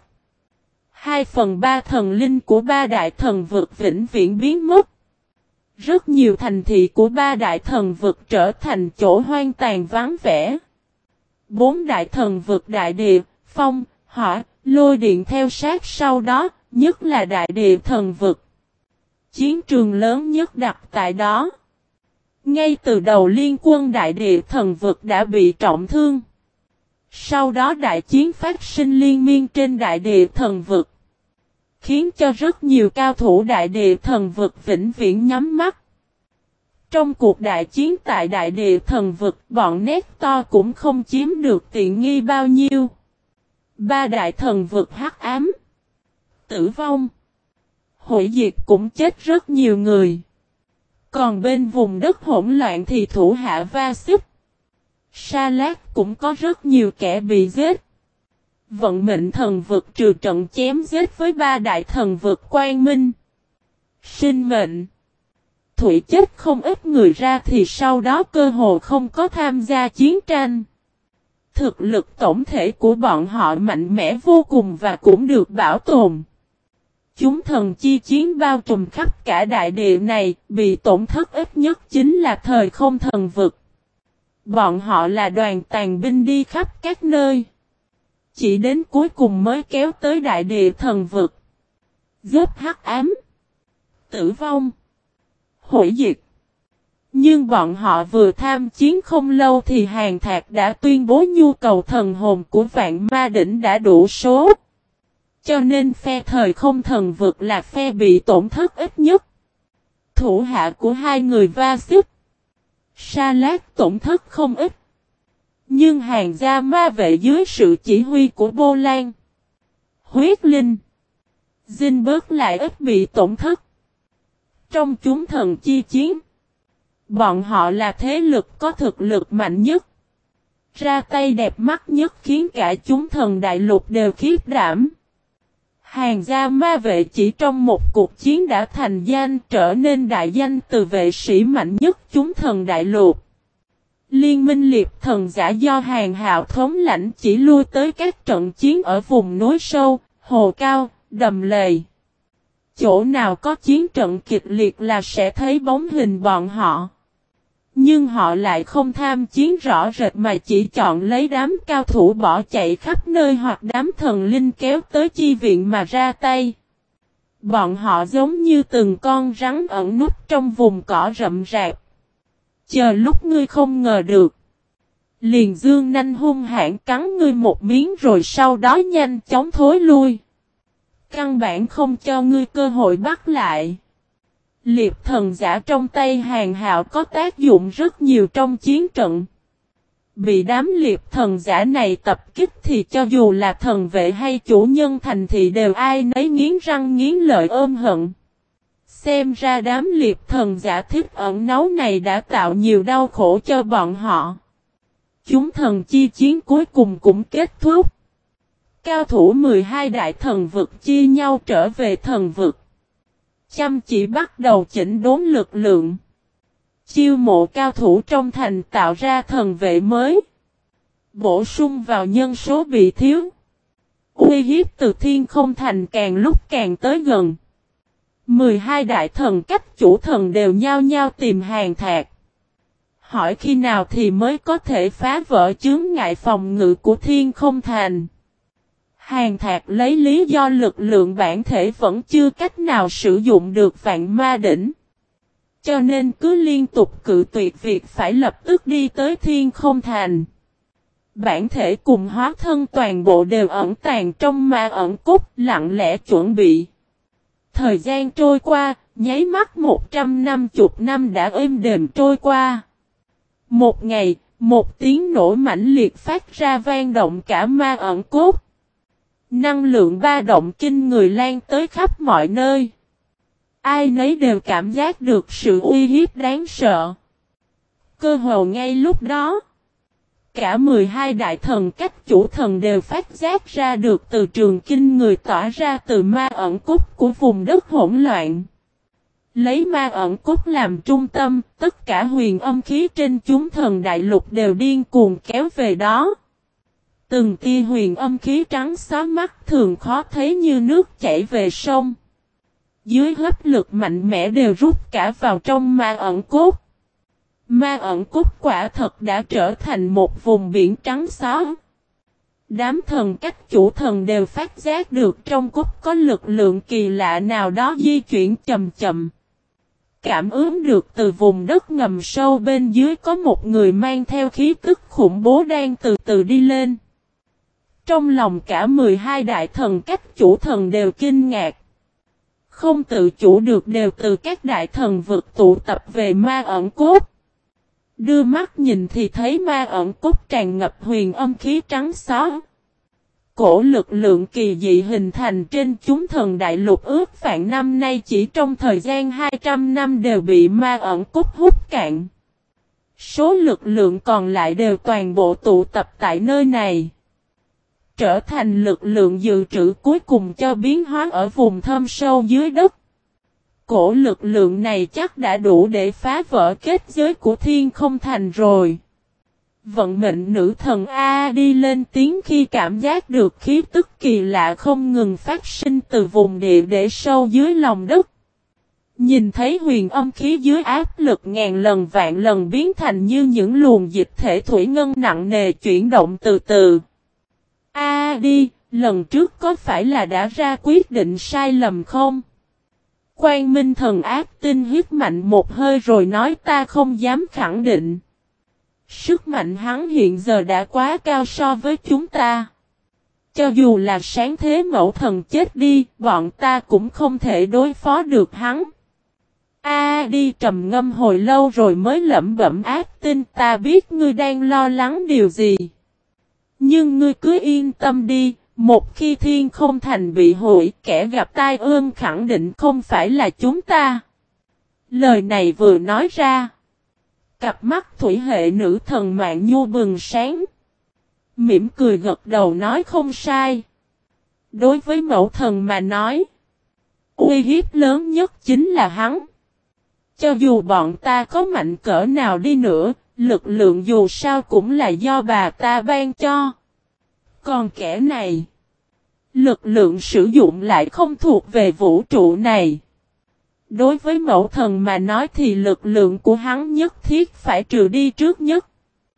2/3 thần linh của ba đại thần vực vĩnh viễn biến mất. Rất nhiều thành thị của ba đại thần vực trở thành chỗ hoang tàn vắng vẻ. Bốn đại thần vực đại địa, Phong, Hỏa, Lôi điện theo sát sau đó, nhất là đại địa thần vực. Chiến trường lớn nhất đặt tại đó. Ngay từ đầu liên quân đại địa thần vực đã bị trọng thương. Sau đó đại chiến phát sinh liên miên trên đại địa thần vực. Khiến cho rất nhiều cao thủ đại địa thần vực vĩnh viễn nhắm mắt. Trong cuộc đại chiến tại đại địa thần vực, bọn nét to cũng không chiếm được tiện nghi bao nhiêu. Ba đại thần vực hắc ám, tử vong, hủy diệt cũng chết rất nhiều người. Còn bên vùng đất hỗn loạn thì thủ hạ va xích, Sa Lát cũng có rất nhiều kẻ bị giết. Vận mệnh thần vực trừ trận chém giết với ba đại thần vực Quang Minh, Sinh Mệnh, Thủy chết không ít người ra thì sau đó cơ hồ không có tham gia chiến tranh. Thực lực tổng thể của bọn họ mạnh mẽ vô cùng và cũng được bảo tồn. Chúng thần chi chiến bao trùm khắp cả đại địa này, bị tổn thất ít nhất chính là thời không thần vực. Bọn họ là đoàn tàn binh đi khắp các nơi. Chỉ đến cuối cùng mới kéo tới đại địa thần vực. Giết hắc ám, tử vong, hủy diệt. Nhưng bọn họ vừa tham chiến không lâu thì Hàn Thạc đã tuyên bố nhu cầu thần hồn của vạn ma đỉnh đã đủ số. Cho nên phe thời không thần vực là phe bị tổn thất ít nhất. Thủ hạ của hai người va xích, Sa Lát tổn thất không ít. Nhưng hàng gia ma vệ dưới sự chỉ huy của Bô Lan, Huyết Linh, Dinh bớt lại ít bị tổn thất. Trong chúng thần chi chiến, bọn họ là thế lực có thực lực mạnh nhất. Ra tay đẹp mắt nhất khiến cả chúng thần đại lục đều khiếp đảm. Hàng gia ma vệ chỉ trong một cuộc chiến đã thành danh, trở nên đại danh từ vệ sĩ mạnh nhất chúng thần đại lục. Liên minh liệp thần giả do Hàng Hạo thống lãnh chỉ lui tới các trận chiến ở vùng núi sâu, hồ cao, đầm lầy. Chỗ nào có chiến trận kịch liệt là sẽ thấy bóng hình bọn họ. Nhưng họ lại không tham chiến rõ rệt mà chỉ chọn lấy đám cao thủ bỏ chạy khắp nơi hoặc đám thần linh kéo tới chi viện mà ra tay. Bọn họ giống như từng con rắn ẩn núp trong vùng cỏ rậm rạp. Chờ lúc ngươi không ngờ được. Liền dương nanh hung hãn cắn ngươi một miếng rồi sau đó nhanh chóng thối lui. Căn bản không cho ngươi cơ hội bắt lại. Liệp thần giả trong tay Hàng Hạo có tác dụng rất nhiều trong chiến trận. Bị đám liệp thần giả này tập kích thì cho dù là thần vệ hay chủ nhân thành thị đều ai nấy nghiến răng nghiến lợi ôm hận. Xem ra đám liệp thần giả thích ẩn náu này đã tạo nhiều đau khổ cho bọn họ. Chúng thần chi chiến cuối cùng cũng kết thúc. Cao thủ 12 đại thần vực chia nhau trở về thần vực. Chăm chỉ bắt đầu chỉnh đốn lực lượng. Chiêu mộ cao thủ trong thành tạo ra thần vệ mới. Bổ sung vào nhân số bị thiếu. Uy hiếp từ thiên không thành càng lúc càng tới gần. 12 đại thần cách chủ thần đều nhao nhao tìm Hàng Thạc. Hỏi khi nào thì mới có thể phá vỡ chướng ngại phòng ngự của thiên không thành. Hàng Thạc lấy lý do lực lượng bản thể vẫn chưa cách nào sử dụng được vạn ma đỉnh. Cho nên cứ liên tục cự tuyệt việc phải lập tức đi tới thiên không thành. Bản thể cùng hóa thân toàn bộ đều ẩn tàng trong ma ẩn cốt lặng lẽ chuẩn bị. Thời gian trôi qua, nháy mắt 150 năm đã êm đềm trôi qua. Một ngày, một tiếng nổ mãnh liệt phát ra vang động cả ma ẩn cốt. Năng lượng ba động kinh người lan tới khắp mọi nơi. Ai nấy đều cảm giác được sự uy hiếp đáng sợ. Cơ hồ ngay lúc đó, cả 12 đại thần cách chủ thần đều phát giác ra được từ trường kinh người tỏa ra từ ma ẩn cốt của vùng đất hỗn loạn. Lấy ma ẩn cốt làm trung tâm, tất cả huyền âm khí trên chúng thần đại lục đều điên cuồng kéo về đó. Từng tia huyền âm khí trắng xóa mắt thường khó thấy như nước chảy về sông. Dưới hấp lực mạnh mẽ đều rút cả vào trong ma ẩn cốt. Ma ẩn cốt quả thật đã trở thành một vùng biển trắng xóa. Đám thần cách chủ thần đều phát giác được trong cốt có lực lượng kỳ lạ nào đó di chuyển chậm chậm. Cảm ứng được từ vùng đất ngầm sâu bên dưới có một người mang theo khí tức khủng bố đang từ từ đi lên. Trong lòng cả 12 đại thần cách chủ thần đều kinh ngạc. Không tự chủ được đều từ các đại thần vực tụ tập về ma ẩn cốt. Đưa mắt nhìn thì thấy ma ẩn cốt tràn ngập huyền âm khí trắng xóa. Cổ lực lượng kỳ dị hình thành trên chúng thần đại lục ước vạn năm nay chỉ trong thời gian 200 năm đều bị ma ẩn cốt hút cạn. Số lực lượng còn lại đều toàn bộ tụ tập tại nơi này. Trở thành lực lượng dự trữ cuối cùng cho biến hóa ở vùng thâm sâu dưới đất. Cổ lực lượng này chắc đã đủ để phá vỡ kết giới của thiên không thành rồi. Vận mệnh nữ thần A đi lên tiếng khi cảm giác được khí tức kỳ lạ không ngừng phát sinh từ vùng địa để sâu dưới lòng đất. Nhìn thấy huyền âm khí dưới áp lực ngàn lần vạn lần biến thành như những luồng dịch thể thủy ngân nặng nề chuyển động từ từ. A đi, lần trước có phải là đã ra quyết định sai lầm không? Quang Minh thần ác tinh hít mạnh một hơi rồi nói ta không dám khẳng định. Sức mạnh hắn hiện giờ đã quá cao so với chúng ta. Cho dù là sáng thế mẫu thần chết đi, bọn ta cũng không thể đối phó được hắn. A đi trầm ngâm hồi lâu rồi mới lẩm bẩm ác tinh ta biết ngươi đang lo lắng điều gì. Nhưng ngươi cứ yên tâm đi, một khi thiên không thành bị hủy kẻ gặp tai ương khẳng định không phải là chúng ta. Lời này vừa nói ra. Cặp mắt thủy hệ nữ thần Mạn Nhu bừng sáng. Mỉm cười gật đầu nói không sai. Đối với mẫu thần mà nói, uy hiếp lớn nhất chính là hắn. Cho dù bọn ta có mạnh cỡ nào đi nữa, lực lượng dù sao cũng là do bà ta ban cho. Còn kẻ này, lực lượng sử dụng lại không thuộc về vũ trụ này. Đối với mẫu thần mà nói thì lực lượng của hắn nhất thiết phải trừ đi trước nhất.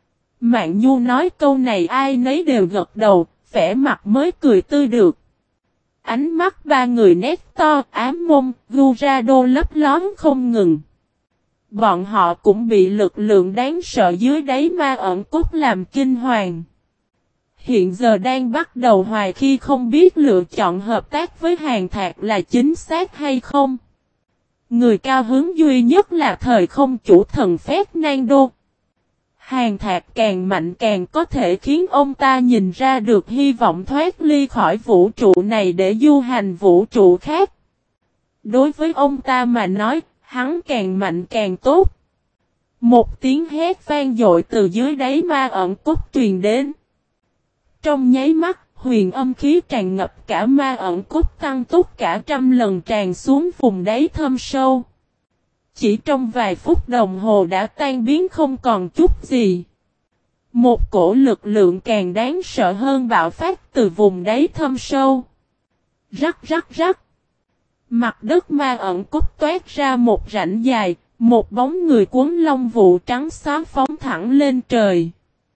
Mạn Nhu nói câu này ai nấy đều gật đầu, vẻ mặt mới cười tươi được. Ánh mắt ba người nét to, ám mông, Gurado lấp lóm không ngừng. Bọn họ cũng bị lực lượng đáng sợ dưới đáy ma ẩn cốt làm kinh hoàng. Hiện giờ đang bắt đầu hoài khi không biết lựa chọn hợp tác với Hàn Thạc là chính xác hay không. Người cao hứng duy nhất là thời không chủ thần Fernando. Hàn Thạc càng mạnh càng có thể khiến ông ta nhìn ra được hy vọng thoát ly khỏi vũ trụ này để du hành vũ trụ khác. Đối với ông ta mà nói, hắn càng mạnh càng tốt. Một tiếng hét vang dội từ dưới đáy ma ẩn cốt truyền đến. Trong nháy mắt, huyền âm khí tràn ngập cả ma ẩn cốt tăng tốc cả trăm lần tràn xuống vùng đáy thâm sâu. Chỉ trong vài phút đồng hồ đã tan biến không còn chút gì. Một cổ lực lượng càng đáng sợ hơn bạo phát từ vùng đáy thâm sâu. Rắc rắc rắc. Mặt đất ma ẩn cốt toát ra một rãnh dài, một bóng người cuốn lông vụ trắng xóa phóng thẳng lên trời.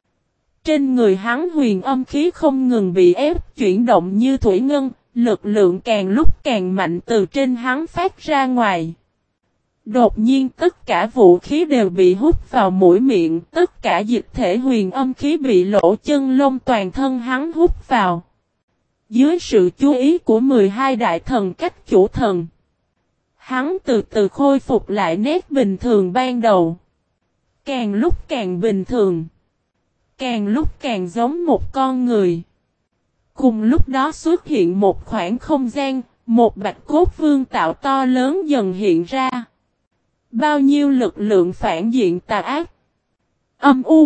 Trên người hắn huyền âm khí không ngừng bị ép chuyển động như thủy ngân, lực lượng càng lúc càng mạnh từ trên hắn phát ra ngoài. Đột nhiên tất cả vũ khí đều bị hút vào mũi miệng, tất cả dịch thể huyền âm khí bị lỗ chân lông toàn thân hắn hút vào. Dưới sự chú ý của 12 đại thần cách chủ thần, hắn từ từ khôi phục lại nét bình thường ban đầu. Càng lúc càng bình thường, càng lúc càng giống một con người. Cùng lúc đó xuất hiện một khoảng không gian, một bạch cốt vương tạo to lớn dần hiện ra. Bao nhiêu lực lượng phản diện tà ác, âm u,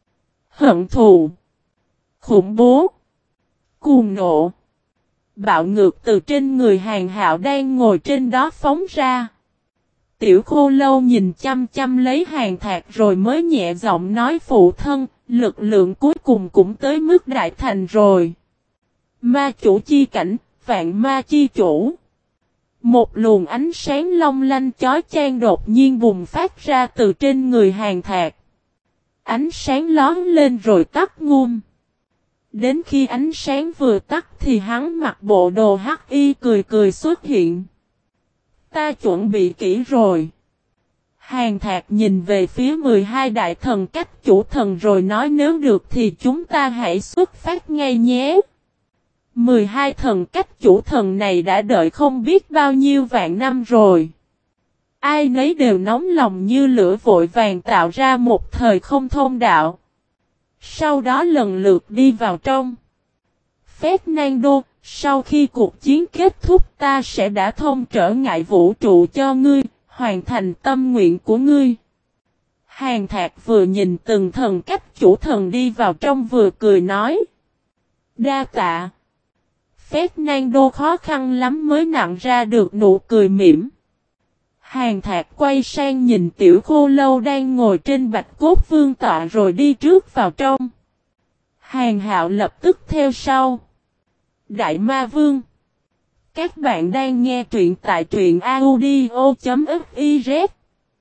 hận thù, khủng bố, cuồng nộ, bạo ngược từ trên người Hàn Hạo đang ngồi trên đó phóng ra. Tiểu Khô Lâu nhìn chăm chăm lấy Hàn Thạc rồi mới nhẹ giọng nói phụ thân, lực lượng cuối cùng cũng tới mức đại thành rồi. Ma chủ chi cảnh, vạn ma chi chủ. Một luồng ánh sáng long lanh chói chang đột nhiên bùng phát ra từ trên người Hàn Thạc. Ánh sáng lóm lên rồi tắt ngum. Đến khi ánh sáng vừa tắt thì hắn mặc bộ đồ hắc y cười cười xuất hiện. Ta chuẩn bị kỹ rồi. Hàn Thạc nhìn về phía 12 đại thần cách chủ thần rồi nói nếu được thì chúng ta hãy xuất phát ngay nhé. 12 thần cách chủ thần này đã đợi không biết bao nhiêu vạn năm rồi. Ai nấy đều nóng lòng như lửa vội vàng tạo ra một thời không thông đạo. Sau đó lần lượt đi vào trong. Fernando, sau khi cuộc chiến kết thúc ta sẽ đã thông trở ngại vũ trụ cho ngươi, hoàn thành tâm nguyện của ngươi. Hàn Thạc vừa nhìn từng thần cách chủ thần đi vào trong vừa cười nói. Đa tạ. Fernando khó khăn lắm mới nặn ra được nụ cười mỉm. Hàn Thạc quay sang nhìn Tiểu Khô Lâu đang ngồi trên bạch cốt vương tọa rồi đi trước vào trong. Hàn Hạo lập tức theo sau. Đại Ma Vương. Các bạn đang nghe truyện tại truyện audio.fiz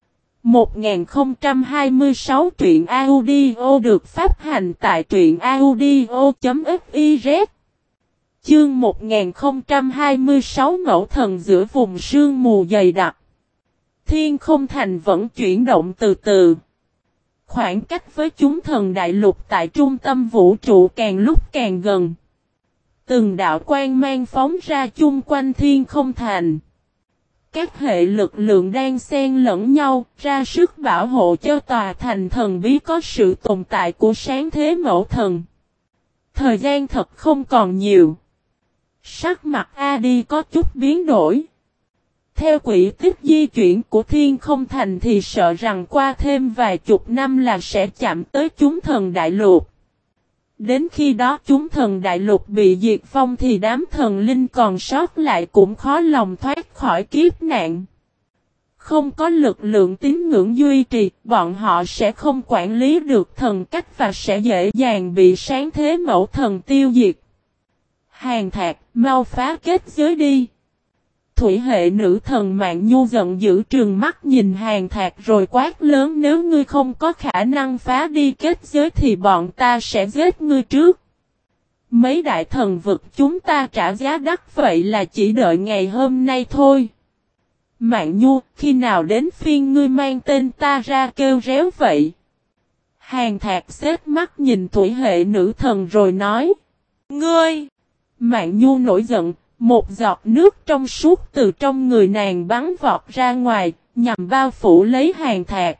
1026 truyện audio được phát hành tại truyện audio.fiz. Chương 1026 Mẫu Thần giữa vùng sương mù dày đặc. Thiên Không Thành vẫn chuyển động từ từ. Khoảng cách với chúng thần đại lục tại trung tâm vũ trụ càng lúc càng gần. Từng đạo quang mang phóng ra chung quanh Thiên Không Thành. Các hệ lực lượng đang xen lẫn nhau, ra sức bảo hộ cho tòa thành thần bí có sự tồn tại của sáng thế mẫu thần. Thời gian thật không còn nhiều. Sắc mặt Adi có chút biến đổi. Theo quỹ tích di chuyển của Thiên Không Thành thì sợ rằng qua thêm vài chục năm là sẽ chạm tới chúng thần đại lục. Đến khi đó chúng thần đại lục bị diệt vong thì đám thần linh còn sót lại cũng khó lòng thoát khỏi kiếp nạn. Không có lực lượng tín ngưỡng duy trì, bọn họ sẽ không quản lý được thần cách và sẽ dễ dàng bị sáng thế mẫu thần tiêu diệt. Hàn Thạc, mau phá kết giới đi. Thủy hệ nữ thần Mạn Nhu giận dữ trừng mắt nhìn Hàn Thạc rồi quát lớn, nếu ngươi không có khả năng phá đi kết giới thì bọn ta sẽ giết ngươi trước. Mấy đại thần vực chúng ta trả giá đắt vậy là chỉ đợi ngày hôm nay thôi. Mạn Nhu, khi nào đến phiên ngươi mang tên ta ra kêu réo vậy? Hàn Thạc xếp mắt nhìn thủy hệ nữ thần rồi nói. Ngươi! Mạn Nhu nổi giận, một giọt nước trong suốt từ trong người nàng bắn vọt ra ngoài, nhằm bao phủ lấy Hàn Thạc.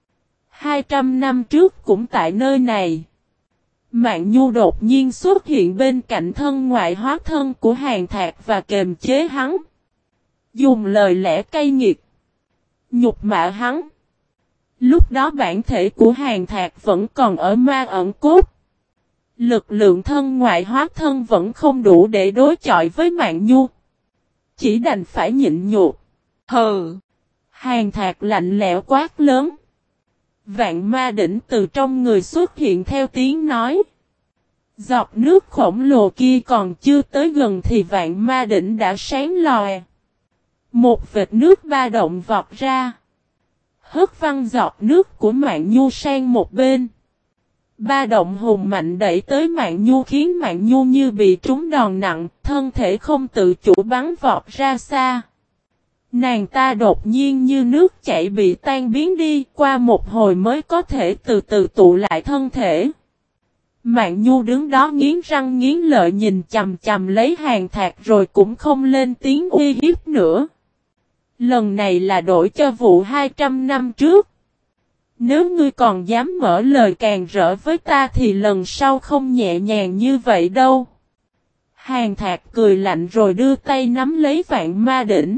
200 năm trước cũng tại nơi này. Mạn Nhu đột nhiên xuất hiện bên cạnh thân ngoại hóa thân của Hàn Thạc và kềm chế hắn. Dùng lời lẽ cay nghiệt, nhục mạ hắn. Lúc đó bản thể của Hàn Thạc vẫn còn ở ma ẩn cốt. Lực lượng thân ngoại hóa thân vẫn không đủ để đối chọi với Mạn Nhu. Chỉ đành phải nhịn nhục. Hừ! Hàn Thạc lạnh lẽo quát lớn. Vạn ma đỉnh từ trong người xuất hiện theo tiếng nói. Giọt nước khổng lồ kia còn chưa tới gần thì vạn ma đỉnh đã sáng lòe. Một vệt nước ba động vọt ra. Hất văng giọt nước của Mạn Nhu sang một bên. Ba động hùng mạnh đẩy tới Mạn Nhu khiến Mạn Nhu như bị trúng đòn nặng, thân thể không tự chủ bắn vọt ra xa. Nàng ta đột nhiên như nước chảy bị tan biến đi, qua một hồi mới có thể từ từ tụ lại thân thể. Mạn Nhu đứng đó nghiến răng nghiến lợi nhìn chằm chằm lấy Hàn Thạc rồi cũng không lên tiếng uy hiếp nữa. Lần này là đổi cho vụ 200 năm trước. Nếu ngươi còn dám mở lời càng rỡ với ta thì lần sau không nhẹ nhàng như vậy đâu. Hàn Thạc cười lạnh rồi đưa tay nắm lấy vạn ma đỉnh.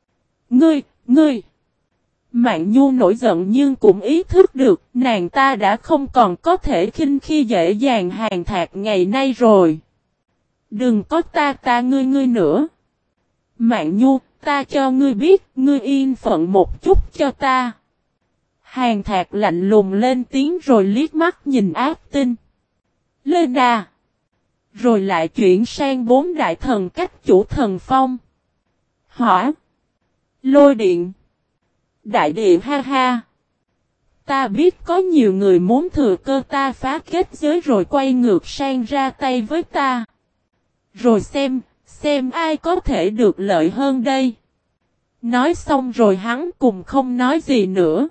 Ngươi! Mạn Nhu nổi giận nhưng cũng ý thức được nàng ta đã không còn có thể khinh khi dễ dàng Hàn Thạc ngày nay rồi. Đừng có ta ngươi nữa. Mạn Nhu, ta cho ngươi biết, ngươi yên phận một chút cho ta. Hàn Thạc lạnh lùng lên tiếng rồi liếc mắt nhìn Ác Tinh, Lên Đà. Rồi lại chuyển sang bốn đại thần cách chủ thần phong. Hỏa, Lôi Điện, Đại Địa ha ha. Ta biết có nhiều người muốn thừa cơ ta phá kết giới rồi quay ngược sang ra tay với ta. Rồi xem ai có thể được lợi hơn đây. Nói xong rồi hắn cùng không nói gì nữa.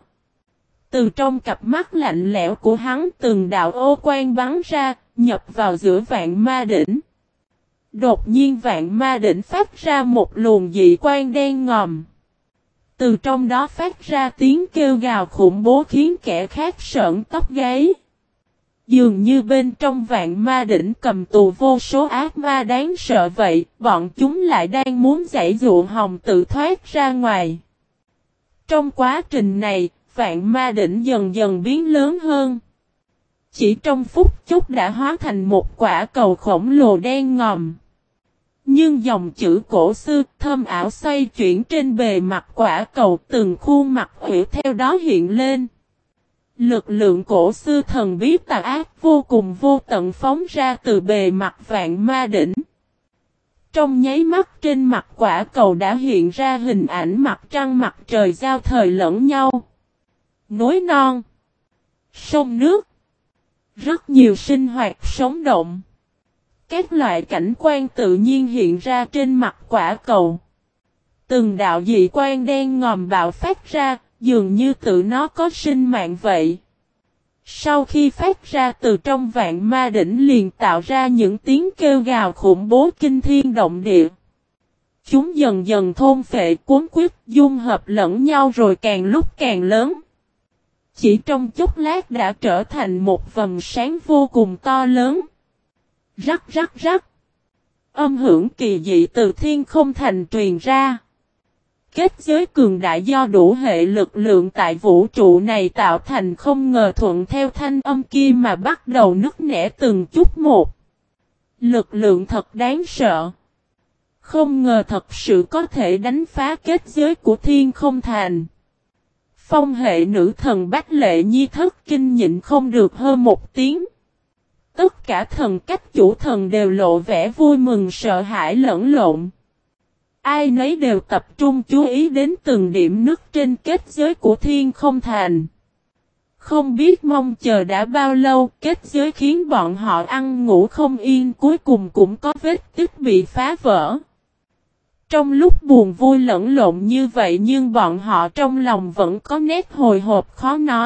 Từ trong cặp mắt lạnh lẽo của hắn từng đạo ô quang bắn ra, nhập vào giữa vạn ma đỉnh. Đột nhiên vạn ma đỉnh phát ra một luồng dị quang đen ngòm. Từ trong đó phát ra tiếng kêu gào khủng bố khiến kẻ khác sởn tóc gáy. Dường như bên trong vạn ma đỉnh cầm tù vô số ác ma đáng sợ vậy, bọn chúng lại đang muốn giãy giụa hòng tự thoát ra ngoài. Trong quá trình này, vạn ma đỉnh dần dần biến lớn hơn. Chỉ trong phút chốc đã hóa thành một quả cầu khổng lồ đen ngòm. Nhưng dòng chữ cổ xưa thơm ảo xoay chuyển trên bề mặt quả cầu, từng khuôn mặt hủy theo đó hiện lên. Lực lượng cổ xưa thần bí tà ác vô cùng vô tận phóng ra từ bề mặt vạn ma đỉnh. Trong nháy mắt trên mặt quả cầu đã hiện ra hình ảnh mặt trăng mặt trời giao thời lẫn nhau. Núi non, sông nước, rất nhiều sinh hoạt sống động. Các loại cảnh quan tự nhiên hiện ra trên mặt quả cầu. Từng đạo dị quang đen ngòm bạo phát ra, dường như tự nó có sinh mạng vậy. Sau khi phát ra từ trong vạn ma đỉnh liền tạo ra những tiếng kêu gào khủng bố kinh thiên động địa. Chúng dần dần thôn phệ cuốn quyết dung hợp lẫn nhau rồi càng lúc càng lớn. Chỉ trong chốc lát đã trở thành một vầng sáng vô cùng to lớn. Rắc rắc rắc. Âm hưởng kỳ dị từ thiên không thành truyền ra. Kết giới cường đại do đủ hệ lực lượng tại vũ trụ này tạo thành không ngờ thuận theo thanh âm kia mà bắt đầu nứt nẻ từng chút một. Lực lượng thật đáng sợ. Không ngờ thật sự có thể đánh phá kết giới của Thiên Không Thành. Phong hệ nữ thần Bách Lệ Nhi thất kinh nhịn không được hơn một tiếng. Tất cả thần cách chủ thần đều lộ vẻ vui mừng sợ hãi lẫn lộn. Ai nấy đều tập trung chú ý đến từng điểm nứt trên kết giới của Thiên Không Thành. Không biết mong chờ đã bao lâu, kết giới khiến bọn họ ăn ngủ không yên cuối cùng cũng có vết tích bị phá vỡ. Trong lúc buồn vui lẫn lộn như vậy nhưng bọn họ trong lòng vẫn có nét hồi hộp khó nói.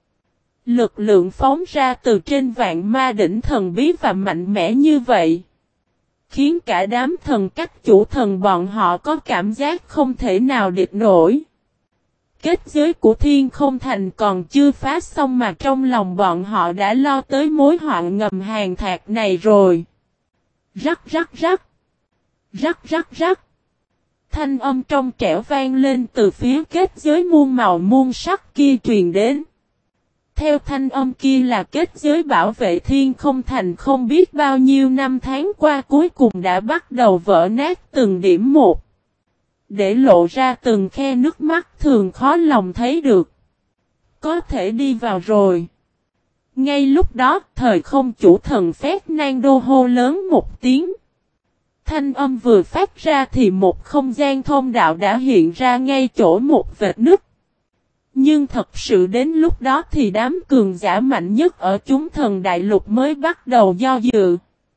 Lực lượng phóng ra từ trên vạn ma đỉnh thần bí và mạnh mẽ như vậy, khiến cả đám thần cách chủ thần bọn họ có cảm giác không thể nào địch nổi. Kết giới của Thiên Không Thành còn chưa phá xong mà trong lòng bọn họ đã lo tới mối họa ngầm hàng thạc này rồi. Rắc rắc rắc. Rắc rắc rắc. Thanh âm trong trẻo vang lên từ phía kết giới muôn màu muôn sắc kia truyền đến. Theo thanh âm kia là kết giới bảo vệ Thiên Không Thành không biết bao nhiêu năm tháng qua cuối cùng đã bắt đầu vỡ nát từng điểm một. Để lộ ra từng khe nước mắt thường khó lòng thấy được. Có thể đi vào rồi. Ngay lúc đó thời không chủ thần Fernando hô lớn một tiếng. Thanh âm vừa phát ra thì một không gian thông đạo đã hiện ra ngay chỗ một vệt nứt. Nhưng thật sự đến lúc đó thì đám cường giả mạnh nhất ở chúng thần đại lục mới bắt đầu do dự.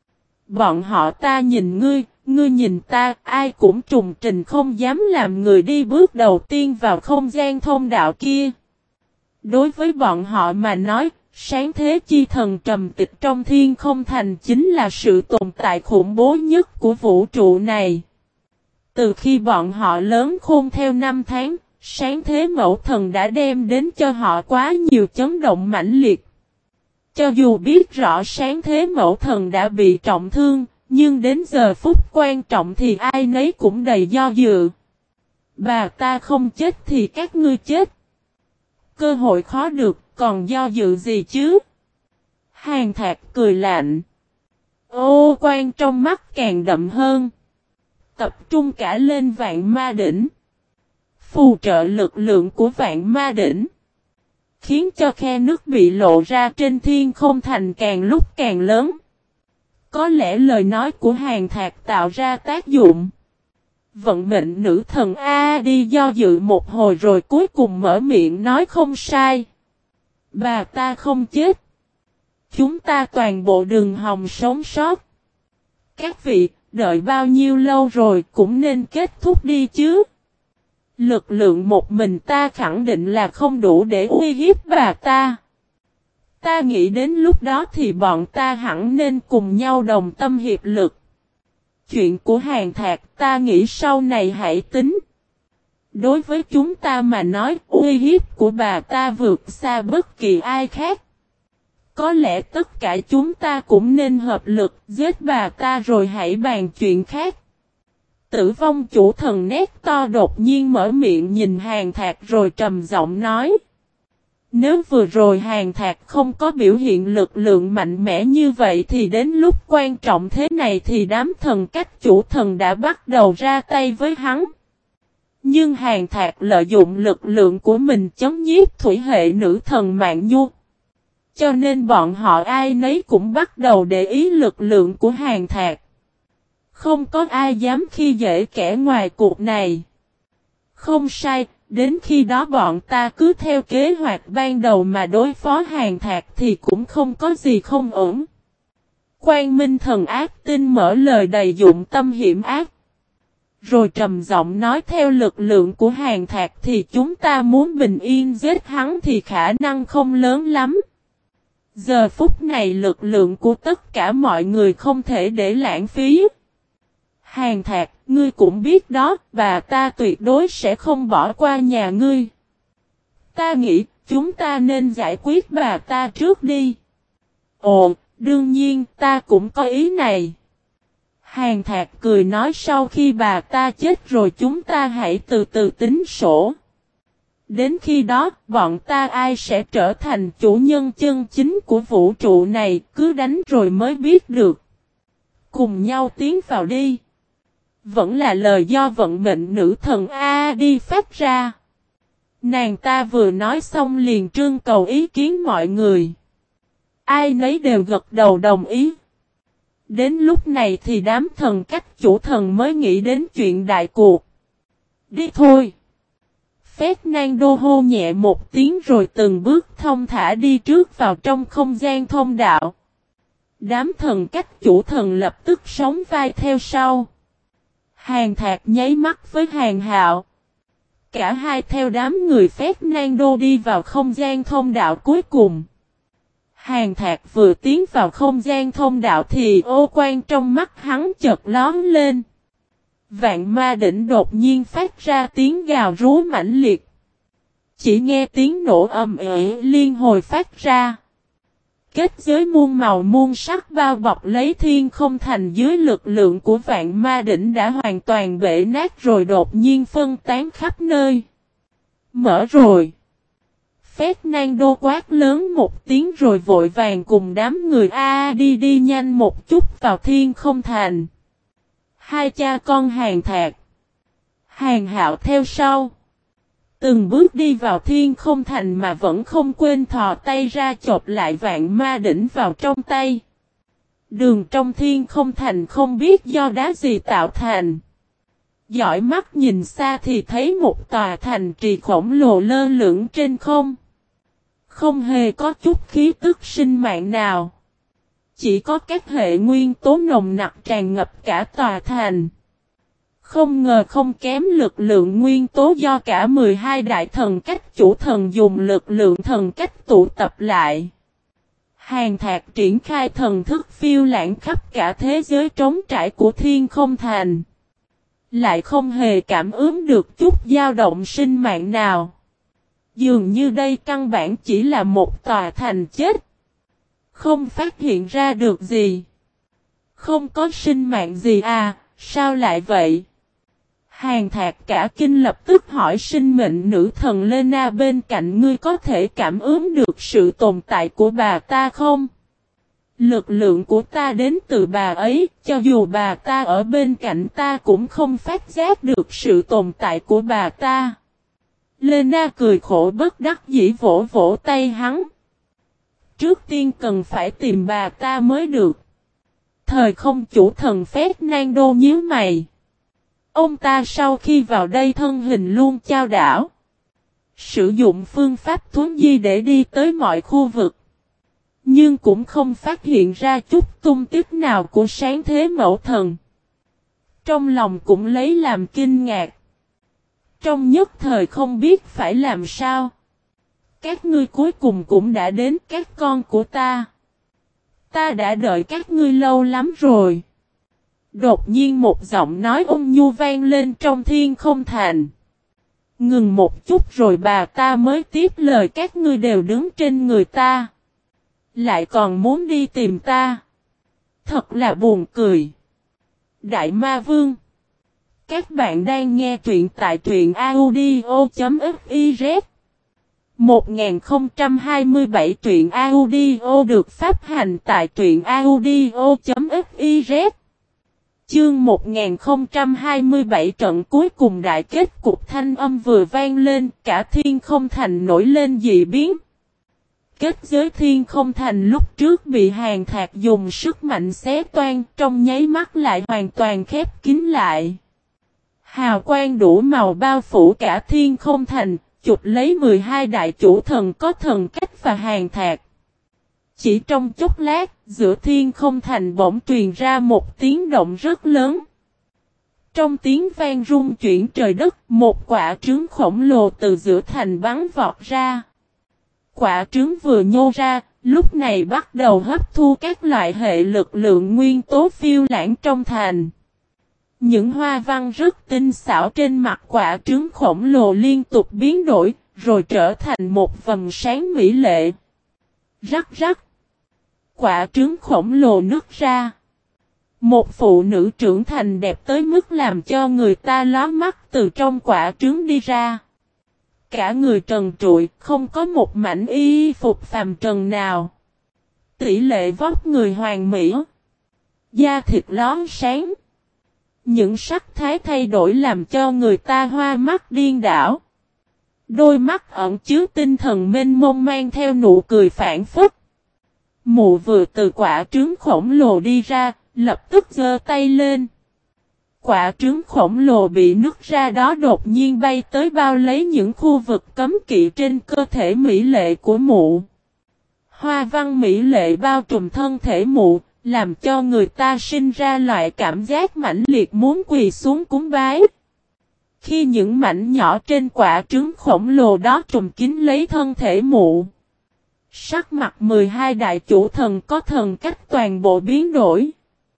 Bọn họ ta nhìn ngươi, ngươi nhìn ta, ai cũng trùng trình không dám làm người đi bước đầu tiên vào không gian thông đạo kia. Đối với bọn họ mà nói, sáng thế chi thần trầm tịch trong Thiên Không Thành chính là sự tồn tại khủng bố nhất của vũ trụ này. Từ khi bọn họ lớn khôn theo năm tháng, sáng thế mẫu thần đã đem đến cho họ quá nhiều chấn động mãnh liệt. Cho dù biết rõ sáng thế mẫu thần đã bị trọng thương, nhưng đến giờ phút quan trọng thì ai nấy cũng đầy do dự. Bà ta không chết thì các ngươi chết. Cơ hội khó được, còn do dự gì chứ? Hàn Thạc cười lạnh. Ô quan trong mắt càng đậm hơn. Tập trung cả lên vạn ma đỉnh. Phù trợ lực lượng của vạn ma đỉnh, khiến cho khe nước bị lộ ra trên Thiên Không Thành càng lúc càng lớn. Có lẽ lời nói của Hàn Thạc tạo ra tác dụng. Vận mệnh nữ thần A đi do dự một hồi rồi cuối cùng mở miệng nói không sai. Bà ta không chết. Chúng ta toàn bộ đường hòng sống sót. Các vị, đợi bao nhiêu lâu rồi cũng nên kết thúc đi chứ. Lực lượng một mình ta khẳng định là không đủ để uy hiếp bà ta. Ta nghĩ đến lúc đó thì bọn ta hẳn nên cùng nhau đồng tâm hiệp lực. Chuyện của Hàn Thạc ta nghĩ sau này hãy tính. Đối với chúng ta mà nói uy hiếp của bà ta vượt xa bất kỳ ai khác. Có lẽ tất cả chúng ta cũng nên hợp lực giết bà ta rồi hãy bàn chuyện khác. Tử vong chủ thần nét to đột nhiên mở miệng nhìn Hàn Thạc rồi trầm giọng nói. Nếu vừa rồi Hàn Thạc không có biểu hiện lực lượng mạnh mẽ như vậy thì đến lúc quan trọng thế này thì đám thần cách chủ thần đã bắt đầu ra tay với hắn. Nhưng Hàn Thạc lợi dụng lực lượng của mình chấm nhiếp thủy hệ nữ thần Mạn Nhu. Cho nên bọn họ ai nấy cũng bắt đầu để ý lực lượng của Hàn Thạc. Không có ai dám khi dễ kẻ ngoài cuộc này. Không sai, đến khi đó bọn ta cứ theo kế hoạch ban đầu mà đối phó Hàn Thạc thì cũng không có gì không ổn. Quang Minh thần ác tinh mở lời đầy dụng tâm hiểm ác. Rồi trầm giọng nói theo lực lượng của Hàn Thạc thì chúng ta muốn bình yên giết hắn thì khả năng không lớn lắm. Giờ phút này lực lượng của tất cả mọi người không thể để lãng phí. Hàn Thạc, ngươi cũng biết đó, bà ta tuyệt đối sẽ không bỏ qua nhà ngươi. Ta nghĩ, chúng ta nên giải quyết bà ta trước đi. Ồ, đương nhiên, ta cũng có ý này. Hàn Thạc cười nói sau khi bà ta chết rồi chúng ta hãy từ từ tính sổ. Đến khi đó, bọn ta ai sẽ trở thành chủ nhân chân chính của vũ trụ này, cứ đánh rồi mới biết được. Cùng nhau tiến vào đi. Vẫn là lời do vận mệnh nữ thần A đi phát ra. Nàng ta vừa nói xong liền trưng cầu ý kiến mọi người. Ai nấy đều gật đầu đồng ý. Đến lúc này thì đám thần cách chủ thần mới nghĩ đến chuyện đại cuộc. Đi thôi. Fernando hô nhẹ một tiếng rồi từng bước thông thả đi trước vào trong không gian thông đạo. Đám thần cách chủ thần lập tức sóng vai theo sau. Hàn Thạc nháy mắt với Hàn Hạo. Cả hai theo đám người Fernando đi vào không gian thông đạo cuối cùng. Hàn Thạc vừa tiến vào không gian thông đạo thì ô quang trong mắt hắn chợt lóm lên. Vạn ma đỉnh đột nhiên phát ra tiếng gào rú mãnh liệt. Chỉ nghe tiếng nổ ầm ĩ liên hồi phát ra. Kết giới muôn màu muôn sắc bao bọc lấy thiên không thành dưới lực lượng của vạn ma đỉnh đã hoàn toàn bể nát rồi đột nhiên phân tán khắp nơi. Mở rồi. Fernando quát lớn một tiếng rồi vội vàng cùng đám người đi nhanh một chút vào thiên không thành. Hai cha con Hàn Thạc, Hàn Hạo theo sau. Từng bước đi vào thiên không thành mà vẫn không quên thò tay ra chộp lại vạn ma đỉnh vào trong tay. Đường trong thiên không thành không biết do đá gì tạo thành. Dõi mắt nhìn xa thì thấy một tòa thành trì khổng lồ lơ lửng trên không. Không hề có chút khí tức sinh mạng nào. Chỉ có các hệ nguyên tố nồng nặc tràn ngập cả tòa thành. Không ngờ không kém lực lượng nguyên tố do cả 12 đại thần cách chủ thần dùng lực lượng thần cách tụ tập lại. Hàn Thạc triển khai thần thức phiêu lãng khắp cả thế giới trống trải của thiên không thành. Lại không hề cảm ứng được chút dao động sinh mạng nào. Dường như đây căn bản chỉ là một tòa thành chết. Không phát hiện ra được gì. Không có sinh mạng gì à, sao lại vậy? Hàn Thạc cả kinh lập tức hỏi sinh mệnh nữ thần Lena bên cạnh ngươi có thể cảm ứng được sự tồn tại của bà ta không? Lực lượng của ta đến từ bà ấy, cho dù bà ta ở bên cạnh ta cũng không phát giác được sự tồn tại của bà ta. Lena cười khổ bất đắc dĩ vỗ vỗ tay hắn. Trước tiên cần phải tìm bà ta mới được. Thời không chủ thần Fernando nhíu mày. Ông ta sau khi vào đây thân hình luôn chao đảo. Sử dụng phương pháp thuấn di để đi tới mọi khu vực. Nhưng cũng không phát hiện ra chút tung tích nào của sáng thế mẫu thần. Trong lòng cũng lấy làm kinh ngạc. Trong nhất thời không biết phải làm sao. Các ngươi cuối cùng cũng đã đến các con của ta. Ta đã đợi các ngươi lâu lắm rồi. Đột nhiên một giọng nói ôn nhu vang lên trong thiên không thành. Ngừng một chút rồi bà ta mới tiếp lời các ngươi đều đứng trên người ta. Lại còn muốn đi tìm ta. Thật là buồn cười. Đại Ma Vương. Các bạn đang nghe truyện tại truyện audio.fiz 1027 truyện audio được phát hành tại truyện audio.fiz. Chương 1027 trận cuối cùng đại kết cục thanh âm vừa vang lên, cả thiên không thành nổi lên dị biến. Kết giới thiên không thành lúc trước bị Hàn Thạc dùng sức mạnh xé toan, trong nháy mắt lại hoàn toàn khép kín lại. Hào quang đủ màu bao phủ cả thiên không thành, chụp lấy 12 đại chủ thần có thần cách và Hàn Thạc. Chỉ trong chốc lát, giữa thiên không thành bỗng truyền ra một tiếng động rất lớn. Trong tiếng vang rung chuyển trời đất, một quả trứng khổng lồ từ giữa thành bắn vọt ra. Quả trứng vừa nhô ra, lúc này bắt đầu hấp thu các loại hệ lực lượng nguyên tố phiêu lãng trong thành. Những hoa văn rất tinh xảo trên mặt quả trứng khổng lồ liên tục biến đổi, rồi trở thành một vầng sáng mỹ lệ. Rắc rắc. Quả trứng khổng lồ nứt ra. Một phụ nữ trưởng thành đẹp tới mức làm cho người ta lóa mắt từ trong quả trứng đi ra. Cả người trần trụi, không có một mảnh y phục phàm trần nào. Tỷ lệ vóc người hoàn mỹ. Da thịt lón sáng. Những sắc thái thay đổi làm cho người ta hoa mắt điên đảo. Đôi mắt ẩn chứa tinh thần mênh mông mang theo nụ cười phảng phất. Mụ vừa từ quả trứng khổng lồ đi ra, lập tức giơ tay lên. Quả trứng khổng lồ bị nứt ra đó đột nhiên bay tới bao lấy những khu vực cấm kỵ trên cơ thể mỹ lệ của mụ. Hoa văn mỹ lệ bao trùm thân thể mụ, làm cho người ta sinh ra loại cảm giác mãnh liệt muốn quỳ xuống cúng bái. Khi những mảnh nhỏ trên quả trứng khổng lồ đó trùm kín lấy thân thể mụ, sắc mặt 12 đại chủ thần có thần cách toàn bộ biến đổi.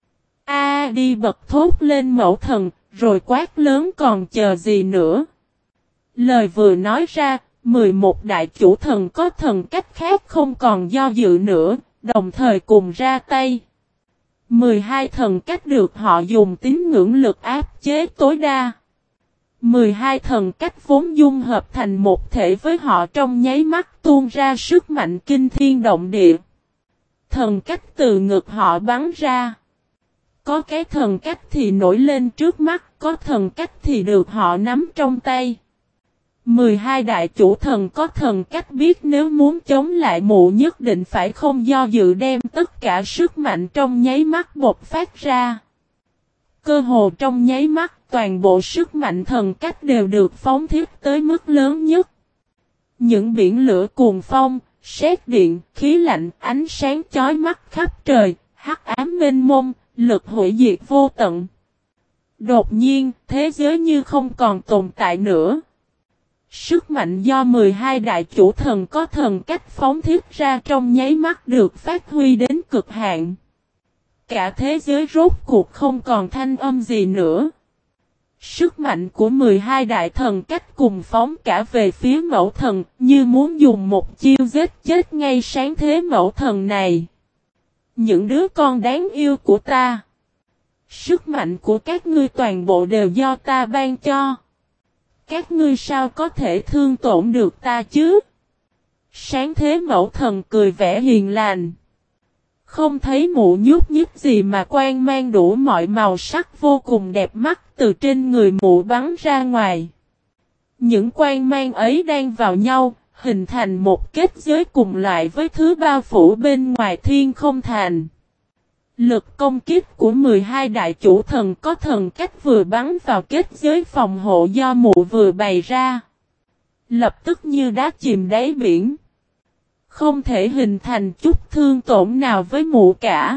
Đi bật thốt lên mẫu thần, rồi quát lớn còn chờ gì nữa. Lời vừa nói ra, 11 đại chủ thần có thần cách khác không còn do dự nữa, đồng thời cùng ra tay. 12 thần cách được họ dùng tín ngưỡng lực áp chế tối đa. 12 thần cách vốn dung hợp thành một thể với họ trong nháy mắt tuôn ra sức mạnh kinh thiên động địa. Thần cách từ ngực họ bắn ra. Có cái thần cách thì nổi lên trước mắt, có thần cách thì được họ nắm trong tay. 12 đại chủ thần có thần cách biết nếu muốn chống lại mụ nhất định phải không do dự đem tất cả sức mạnh trong nháy mắt bộc phát ra. Cơ hồ trong nháy mắt toàn bộ sức mạnh thần cách đều được phóng thiết tới mức lớn nhất. Những biển lửa cuồng phong, sét điện, khí lạnh, ánh sáng chói mắt khắp trời, hắc ám mênh mông, lực hủy diệt vô tận. Đột nhiên, thế giới như không còn tồn tại nữa. Sức mạnh do 12 đại chủ thần có thần cách phóng thiết ra trong nháy mắt được phát huy đến cực hạn. Cả thế giới rốt cuộc không còn thanh âm gì nữa. Sức mạnh của 12 đại thần cách cùng phóng cả về phía mẫu thần, như muốn dùng một chiêu giết chết ngay sáng thế mẫu thần này. Những đứa con đáng yêu của ta. Sức mạnh của các ngươi toàn bộ đều do ta ban cho. Các ngươi sao có thể thương tổn được ta chứ? Sáng thế mẫu thần cười vẻ hiền lành. Không thấy mụ nhúc nhích gì mà quang mang đủ mọi màu sắc vô cùng đẹp mắt từ trên người mụ bắn ra ngoài. Những quang mang ấy đang vào nhau, hình thành một kết giới cùng loại với thứ bao phủ bên ngoài thiên không thành. Lực công kích của 12 đại chủ thần có thần cách vừa bắn vào kết giới phòng hộ do mụ vừa bày ra. Lập tức như đá chìm đáy biển. Không thể hình thành chút thương tổn nào với mụ cả.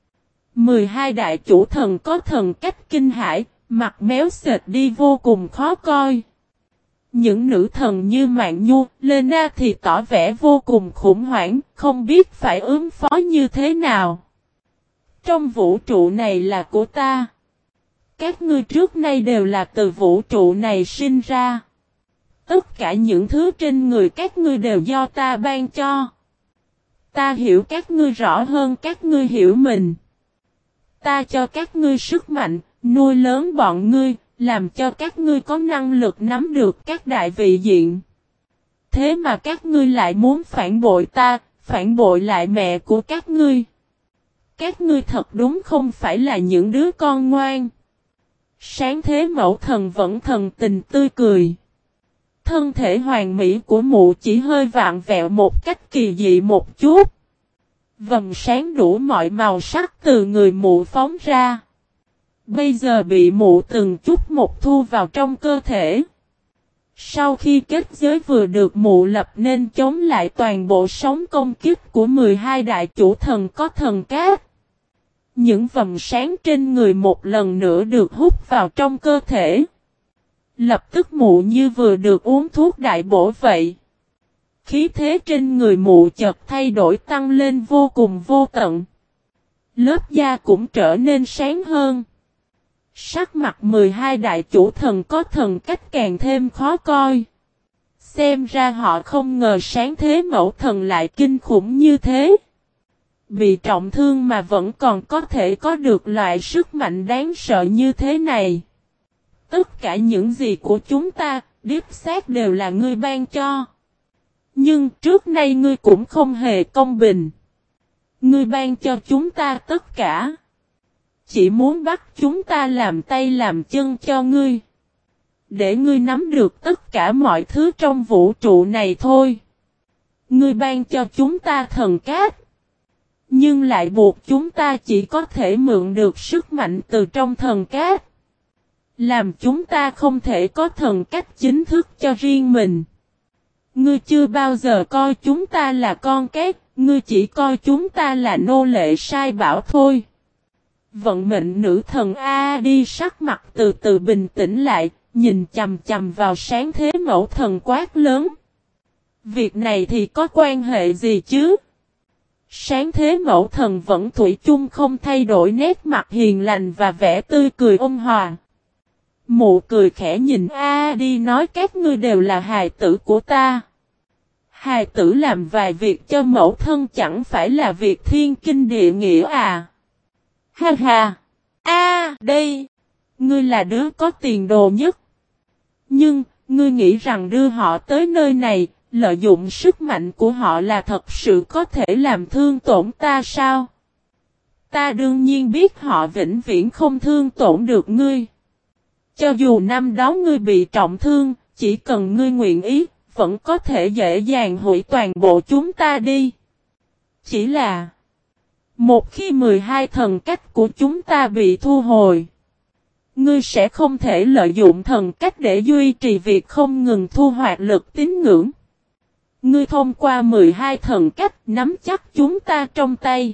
12 đại chủ thần có thần cách kinh hãi, mặt méo sệt đi vô cùng khó coi. Những nữ thần như Mạn Nhu, Lena thì tỏ vẻ vô cùng khủng hoảng, không biết phải ứng phó như thế nào. Trong vũ trụ này là của ta. Các ngươi trước nay đều là từ vũ trụ này sinh ra. Tất cả những thứ trên người các ngươi đều do ta ban cho. Ta hiểu các ngươi rõ hơn các ngươi hiểu mình. Ta cho các ngươi sức mạnh, nuôi lớn bọn ngươi, làm cho các ngươi có năng lực nắm được các đại vị diện. Thế mà các ngươi lại muốn phản bội ta, phản bội lại mẹ của các ngươi. Các ngươi thật đúng không phải là những đứa con ngoan. Sáng thế mẫu thần vẫn thần tình tươi cười. Thân thể hoàn mỹ của mụ chỉ hơi vặn vẹo một cách kỳ dị một chút. Vầng sáng đủ mọi màu sắc từ người mụ phóng ra. Bây giờ bị mụ từng chút một thu vào trong cơ thể. Sau khi kết giới vừa được mụ lập nên chống lại toàn bộ sóng công kích của 12 đại chủ thần có thần cát. Những vầng sáng trên người một lần nữa được hút vào trong cơ thể. Lập tức mụ như vừa được uống thuốc đại bổ vậy. Khí thế trên người mụ chợt thay đổi tăng lên vô cùng vô tận. Lớp da cũng trở nên sáng hơn. Sắc mặt 12 đại chủ thần có thần cách càng thêm khó coi. Xem ra họ không ngờ sáng thế mẫu thần lại kinh khủng như thế. Bị trọng thương mà vẫn còn có thể có được loại sức mạnh đáng sợ như thế này. Tất cả những gì của chúng ta, đích xác đều là ngươi ban cho. Nhưng trước nay ngươi cũng không hề công bình. Ngươi ban cho chúng ta tất cả. Chỉ muốn bắt chúng ta làm tay làm chân cho ngươi. Để ngươi nắm được tất cả mọi thứ trong vũ trụ này thôi. Ngươi ban cho chúng ta thần cát. Nhưng lại buộc chúng ta chỉ có thể mượn được sức mạnh từ trong thần cát. Làm chúng ta không thể có thần cách chính thức cho riêng mình. Ngươi chưa bao giờ coi chúng ta là con cát, ngươi chỉ coi chúng ta là nô lệ sai bảo thôi. Vận mệnh nữ thần A đi sắc mặt từ từ bình tĩnh lại, nhìn chằm chằm vào sáng thế mẫu thần quát lớn. Việc này thì có quan hệ gì chứ? Sáng thế mẫu thần vẫn thủy chung không thay đổi nét mặt hiền lành và vẻ tươi cười ôn hòa. Mụ cười khẽ nhìn A đi nói các ngươi đều là hài tử của ta. Hài tử làm vài việc cho mẫu thân chẳng phải là việc thiên kinh địa nghĩa à? Ha ha! Đây! Ngươi là đứa có tiền đồ nhất. Nhưng, ngươi nghĩ rằng đưa họ tới nơi này, lợi dụng sức mạnh của họ là thật sự có thể làm thương tổn ta sao? Ta đương nhiên biết họ vĩnh viễn không thương tổn được ngươi. Cho dù năm đó ngươi bị trọng thương, chỉ cần ngươi nguyện ý, vẫn có thể dễ dàng hủy toàn bộ chúng ta đi. Chỉ là, một khi 12 thần cách của chúng ta bị thu hồi, ngươi sẽ không thể lợi dụng thần cách để duy trì việc không ngừng thu hoạch lực tín ngưỡng. Ngươi thông qua 12 thần cách nắm chắc chúng ta trong tay.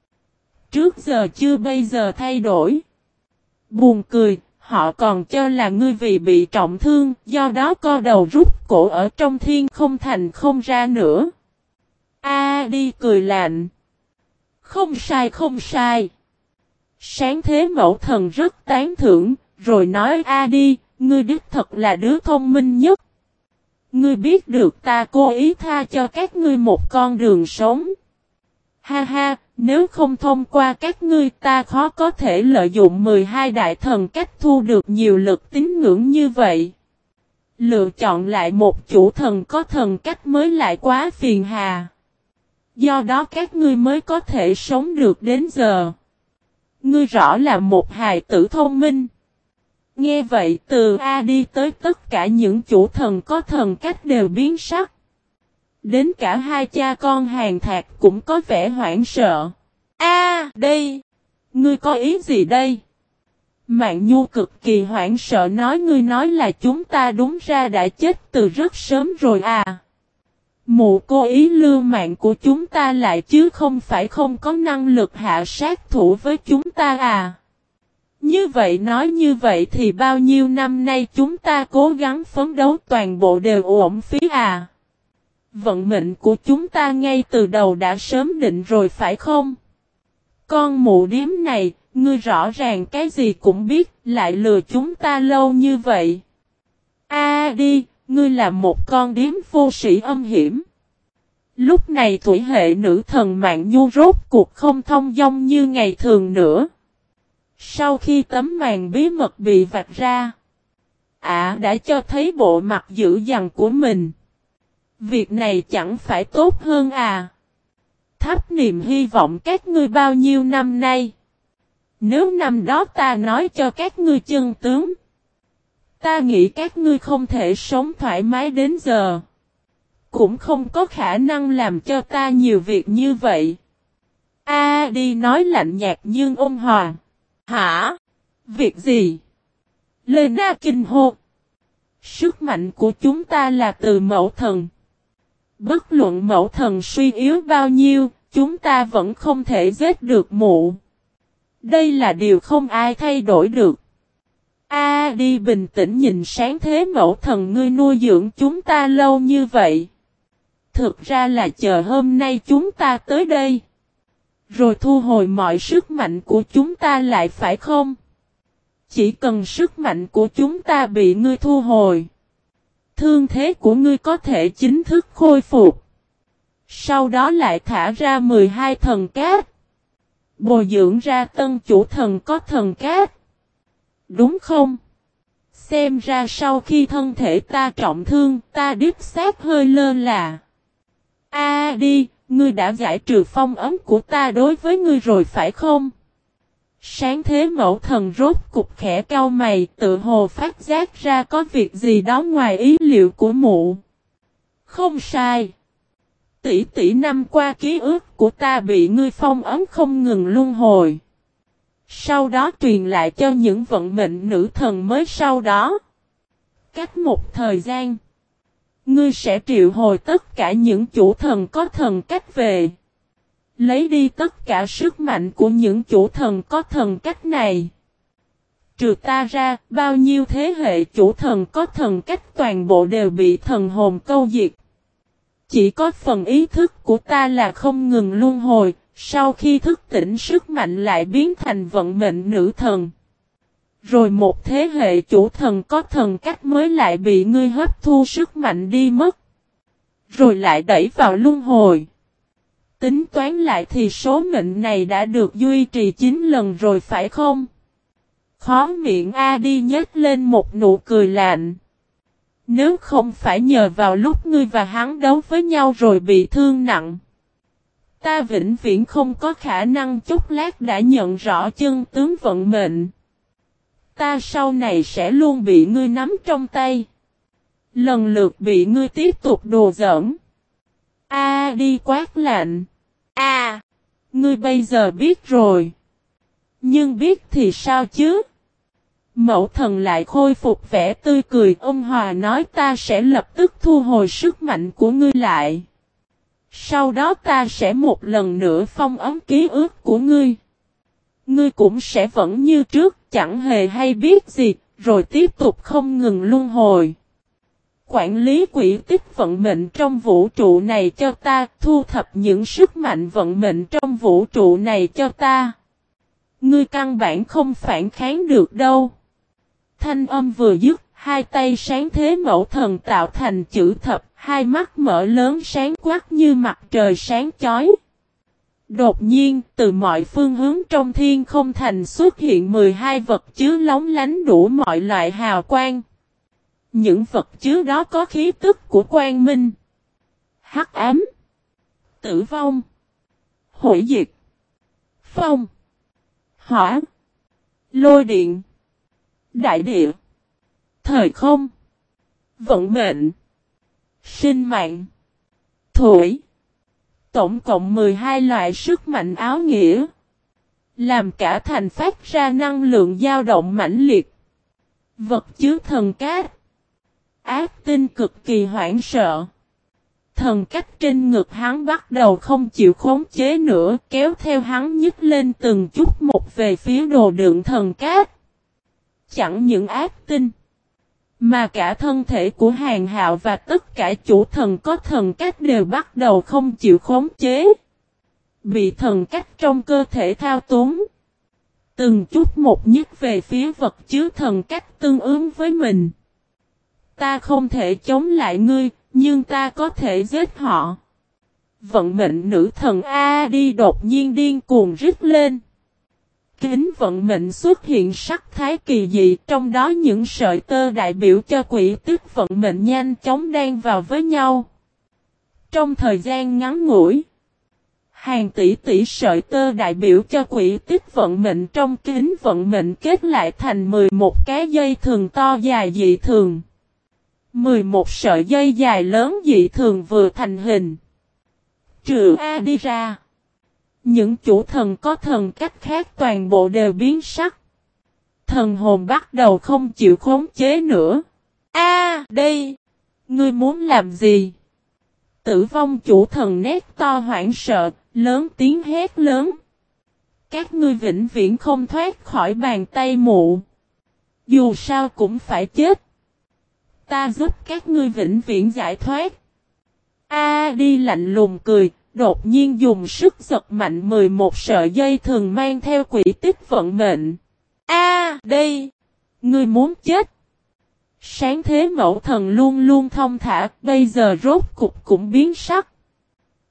Trước giờ chưa bây giờ thay đổi. Buồn cười, họ còn cho là ngươi vì bị trọng thương, do đó co đầu rút cổ ở trong thiên không thành không ra nữa. Đi cười lạnh. Không sai không sai. Sáng thế mẫu thần rất tán thưởng, rồi nói đi, ngươi đích thật là đứa thông minh nhất. Ngươi biết được ta cố ý tha cho các ngươi một con đường sống. Ha ha, nếu không thông qua các ngươi ta khó có thể lợi dụng 12 đại thần cách thu được nhiều lực tín ngưỡng như vậy. Lựa chọn lại một chủ thần có thần cách mới lại quá phiền hà. Do đó các ngươi mới có thể sống được đến giờ. Ngươi rõ là một hài tử thông minh. Nghe vậy từ A đi tới tất cả những chủ thần có thần cách đều biến sắc. Đến cả hai cha con Hàn Thạc cũng có vẻ hoảng sợ. Đây! Ngươi có ý gì đây? Mạn Nhu cực kỳ hoảng sợ nói ngươi nói là chúng ta đúng ra đã chết từ rất sớm rồi à. Mụ cố ý lưu mạng của chúng ta lại chứ không phải không có năng lực hạ sát thủ với chúng ta à. Như vậy nói như vậy thì bao nhiêu năm nay chúng ta cố gắng phấn đấu toàn bộ đều uổng phí à. Vận mệnh của chúng ta ngay từ đầu đã sớm định rồi phải không? Con mụ điếm này, ngươi rõ ràng cái gì cũng biết, lại lừa chúng ta lâu như vậy. Đi, ngươi là một con điếm vô sĩ âm hiểm. Lúc này thủy hệ nữ thần Mạn Nhu rốt cuộc không thông dong như ngày thường nữa. Sau khi tấm màn bí mật bị vạch ra, đã cho thấy bộ mặt dữ dằn của mình. Việc này chẳng phải tốt hơn à? Thắp niềm hy vọng các ngươi bao nhiêu năm nay. Nếu năm đó ta nói cho các ngươi chân tướng, ta nghĩ các ngươi không thể sống thoải mái đến giờ. Cũng không có khả năng làm cho ta nhiều việc như vậy. Đi nói lạnh nhạt nhưng ôn hòa. Hả? Việc gì? Lena kinh hô. Sức mạnh của chúng ta là từ mẫu thần. Bất luận mẫu thần suy yếu bao nhiêu, chúng ta vẫn không thể giết được mụ. Đây là điều không ai thay đổi được. Đi bình tĩnh nhìn sáng thế mẫu thần ngươi nuôi dưỡng chúng ta lâu như vậy. Thực ra là chờ hôm nay chúng ta tới đây. Rồi thu hồi mọi sức mạnh của chúng ta lại phải không? Chỉ cần sức mạnh của chúng ta bị ngươi thu hồi, thương thế của ngươi có thể chính thức khôi phục. Sau đó lại thả ra 12 thần cát. Bồi dưỡng ra tân chủ thần có thần cát. Đúng không? Xem ra sau khi thân thể ta trọng thương, ta đích xác hơi lơ là. Đi, ngươi đã giải trừ phong ấn của ta đối với ngươi rồi phải không? Sáng thế mẫu thần rốt cục khẽ cau mày, tự hồ phát giác ra có việc gì đó ngoài ý liệu của mụ. Không sai. Tỷ năm qua ký ức của ta bị ngươi phong ấn không ngừng luân hồi. Sau đó truyền lại cho những vận mệnh nữ thần mới sau đó. Cách một thời gian, ngươi sẽ triệu hồi tất cả những chủ thần có thần cách về. Lấy đi tất cả sức mạnh của những chủ thần có thần cách này. Trừ ta ra, bao nhiêu thế hệ chủ thần có thần cách toàn bộ đều bị thần hồn câu diệt. Chỉ có phần ý thức của ta là không ngừng luân hồi, sau khi thức tỉnh sức mạnh lại biến thành vận mệnh nữ thần. Rồi một thế hệ chủ thần có thần cách mới lại bị ngươi hấp thu sức mạnh đi mất. Rồi lại đẩy vào luân hồi. Tính toán lại thì số mệnh này đã được duy trì 9 lần rồi phải không? Khó miệng đi nhếch lên một nụ cười lạnh. Nếu không phải nhờ vào lúc ngươi và hắn đấu với nhau rồi bị thương nặng, ta vĩnh viễn không có khả năng chốc lát đã nhận rõ chân tướng vận mệnh. Ta sau này sẽ luôn bị ngươi nắm trong tay. Lần lượt bị ngươi tiếp tục đùa giỡn. Đi quát lạnh. Ngươi bây giờ biết rồi. Nhưng biết thì sao chứ? Mẫu thần lại khôi phục vẻ tươi cười, ông Hòa nói ta sẽ lập tức thu hồi sức mạnh của ngươi lại. Sau đó ta sẽ một lần nữa phong ấn ký ức của ngươi. Ngươi cũng sẽ vẫn như trước, chẳng hề hay biết gì, rồi tiếp tục không ngừng luân hồi. Quản lý quỹ tích vận mệnh trong vũ trụ này cho ta, thu thập những sức mạnh vận mệnh trong vũ trụ này cho ta. Ngươi căn bản không phản kháng được đâu. Thanh âm vừa dứt, hai tay sáng thế mẫu thần tạo thành chữ thập, hai mắt mở lớn sáng quắc như mặt trời sáng chói. Đột nhiên, từ mọi phương hướng trong thiên không thành xuất hiện 12 vật chứa lóng lánh đủ mọi loại hào quang. Những vật chứa đó có khí tức của quang minh, hắc ám, tử vong, hủy diệt, phong, hỏa, lôi điện, đại địa, thời không, vận mệnh, sinh mạng, thủy. Tổng cộng 12 loại sức mạnh áo nghĩa. Làm cả thành phát ra năng lượng dao động mãnh liệt. Vật chứa thần cát. Ác tinh cực kỳ hoảng sợ. Thần cách trên ngực hắn bắt đầu không chịu khống chế nữa, kéo theo hắn nhích lên từng chút một về phía đồ đựng thần cát. Chẳng những ác tinh, mà cả thân thể của Hàn Hạo và tất cả chủ thần có thần cách đều bắt đầu không chịu khống chế. Bị thần cách trong cơ thể thao túng. Từng chút một nhích về phía vật chứa thần cách tương ứng với mình. Ta không thể chống lại ngươi, nhưng ta có thể giết họ. Vận mệnh nữ thần đi đột nhiên điên cuồng rít lên. Kính vận mệnh xuất hiện sắc thái kỳ dị, trong đó những sợi tơ đại biểu cho quỹ tích vận mệnh nhanh chóng đan vào với nhau. Trong thời gian ngắn ngủi, hàng tỷ sợi tơ đại biểu cho quỹ tích vận mệnh trong kính vận mệnh kết lại thành 11 cái dây thường to dài dị thường. 11 sợi dây dài lớn dị thường vừa thành hình. Trừ đi ra, những chủ thần có thần cách khác toàn bộ đều biến sắc. Thần hồn bắt đầu không chịu khống chế nữa. Đây! Ngươi muốn làm gì? Tử vong chủ thần nét to hoảng sợ, lớn tiếng hét lớn. Các ngươi vĩnh viễn không thoát khỏi bàn tay mụ. Dù sao cũng phải chết. Ta giúp các ngươi vĩnh viễn giải thoát. Đi lạnh lùng cười. Đột nhiên dùng sức giật mạnh 11 sợi dây thường mang theo quỹ tích vận mệnh. Đây! Ngươi muốn chết! Sáng thế mẫu thần luôn luôn thông thả, bây giờ rốt cục cũng biến sắc.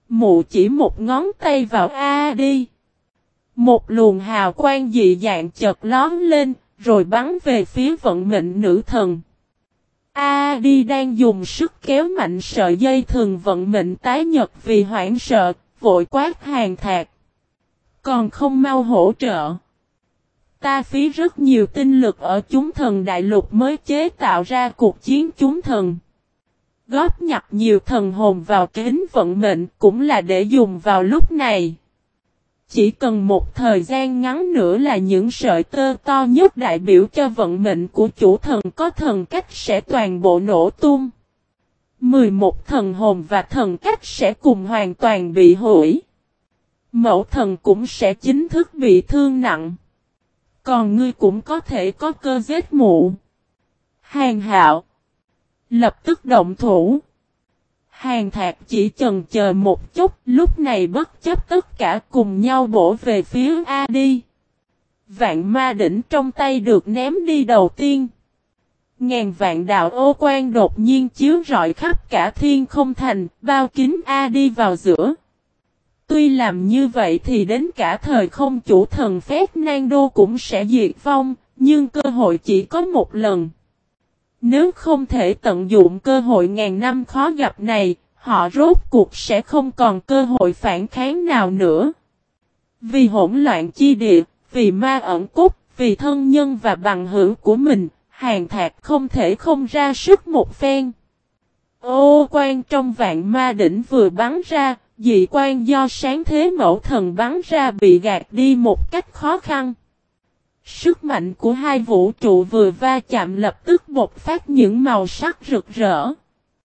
Mụ chỉ một ngón tay vào A đi. Một luồng hào quang dị dạng chợt lóe lên, rồi bắn về phía vận mệnh nữ thần. A đi đang dùng sức kéo mạnh sợi dây thường vận mệnh tái nhật vì hoảng sợ, vội quát Hàn Thạc. Còn không mau hỗ trợ. Ta phí rất nhiều tinh lực ở chúng thần đại lục mới chế tạo ra cuộc chiến chúng thần. Góp nhặt nhiều thần hồn vào kính vận mệnh cũng là để dùng vào lúc này. Chỉ cần một thời gian ngắn nữa là những sợi tơ to nhất đại biểu cho vận mệnh của chủ thần có thần cách sẽ toàn bộ nổ tung. 11 thần hồn và thần cách sẽ cùng hoàn toàn bị hủy. Mẫu thần cũng sẽ chính thức bị thương nặng. Còn ngươi cũng có thể có cơ giết mụ. Hàn Hạo lập tức động thủ. Hàn Thạc chỉ chần chờ một chút, lúc này bất chấp tất cả cùng nhau bổ về phía A đi. Vạn ma đỉnh trong tay được ném đi đầu tiên. Ngàn vạn đạo ô quang đột nhiên chiếu rọi khắp cả thiên không thành, bao kín A đi vào giữa. Tuy làm như vậy thì đến cả thời không chủ thần Fernando cũng sẽ diệt vong, nhưng cơ hội chỉ có một lần. Nếu không thể tận dụng cơ hội ngàn năm khó gặp này, họ rốt cuộc sẽ không còn cơ hội phản kháng nào nữa. Vì hỗn loạn chi địa, vì ma ẩn cốt, vì thân nhân và bằng hữu của mình, Hàn Thạc không thể không ra sức một phen. Ô quang trong vạn ma đỉnh vừa bắn ra, dị quang do sáng thế mẫu thần bắn ra bị gạt đi một cách khó khăn. Sức mạnh của hai vũ trụ vừa va chạm lập tức bộc phát những màu sắc rực rỡ.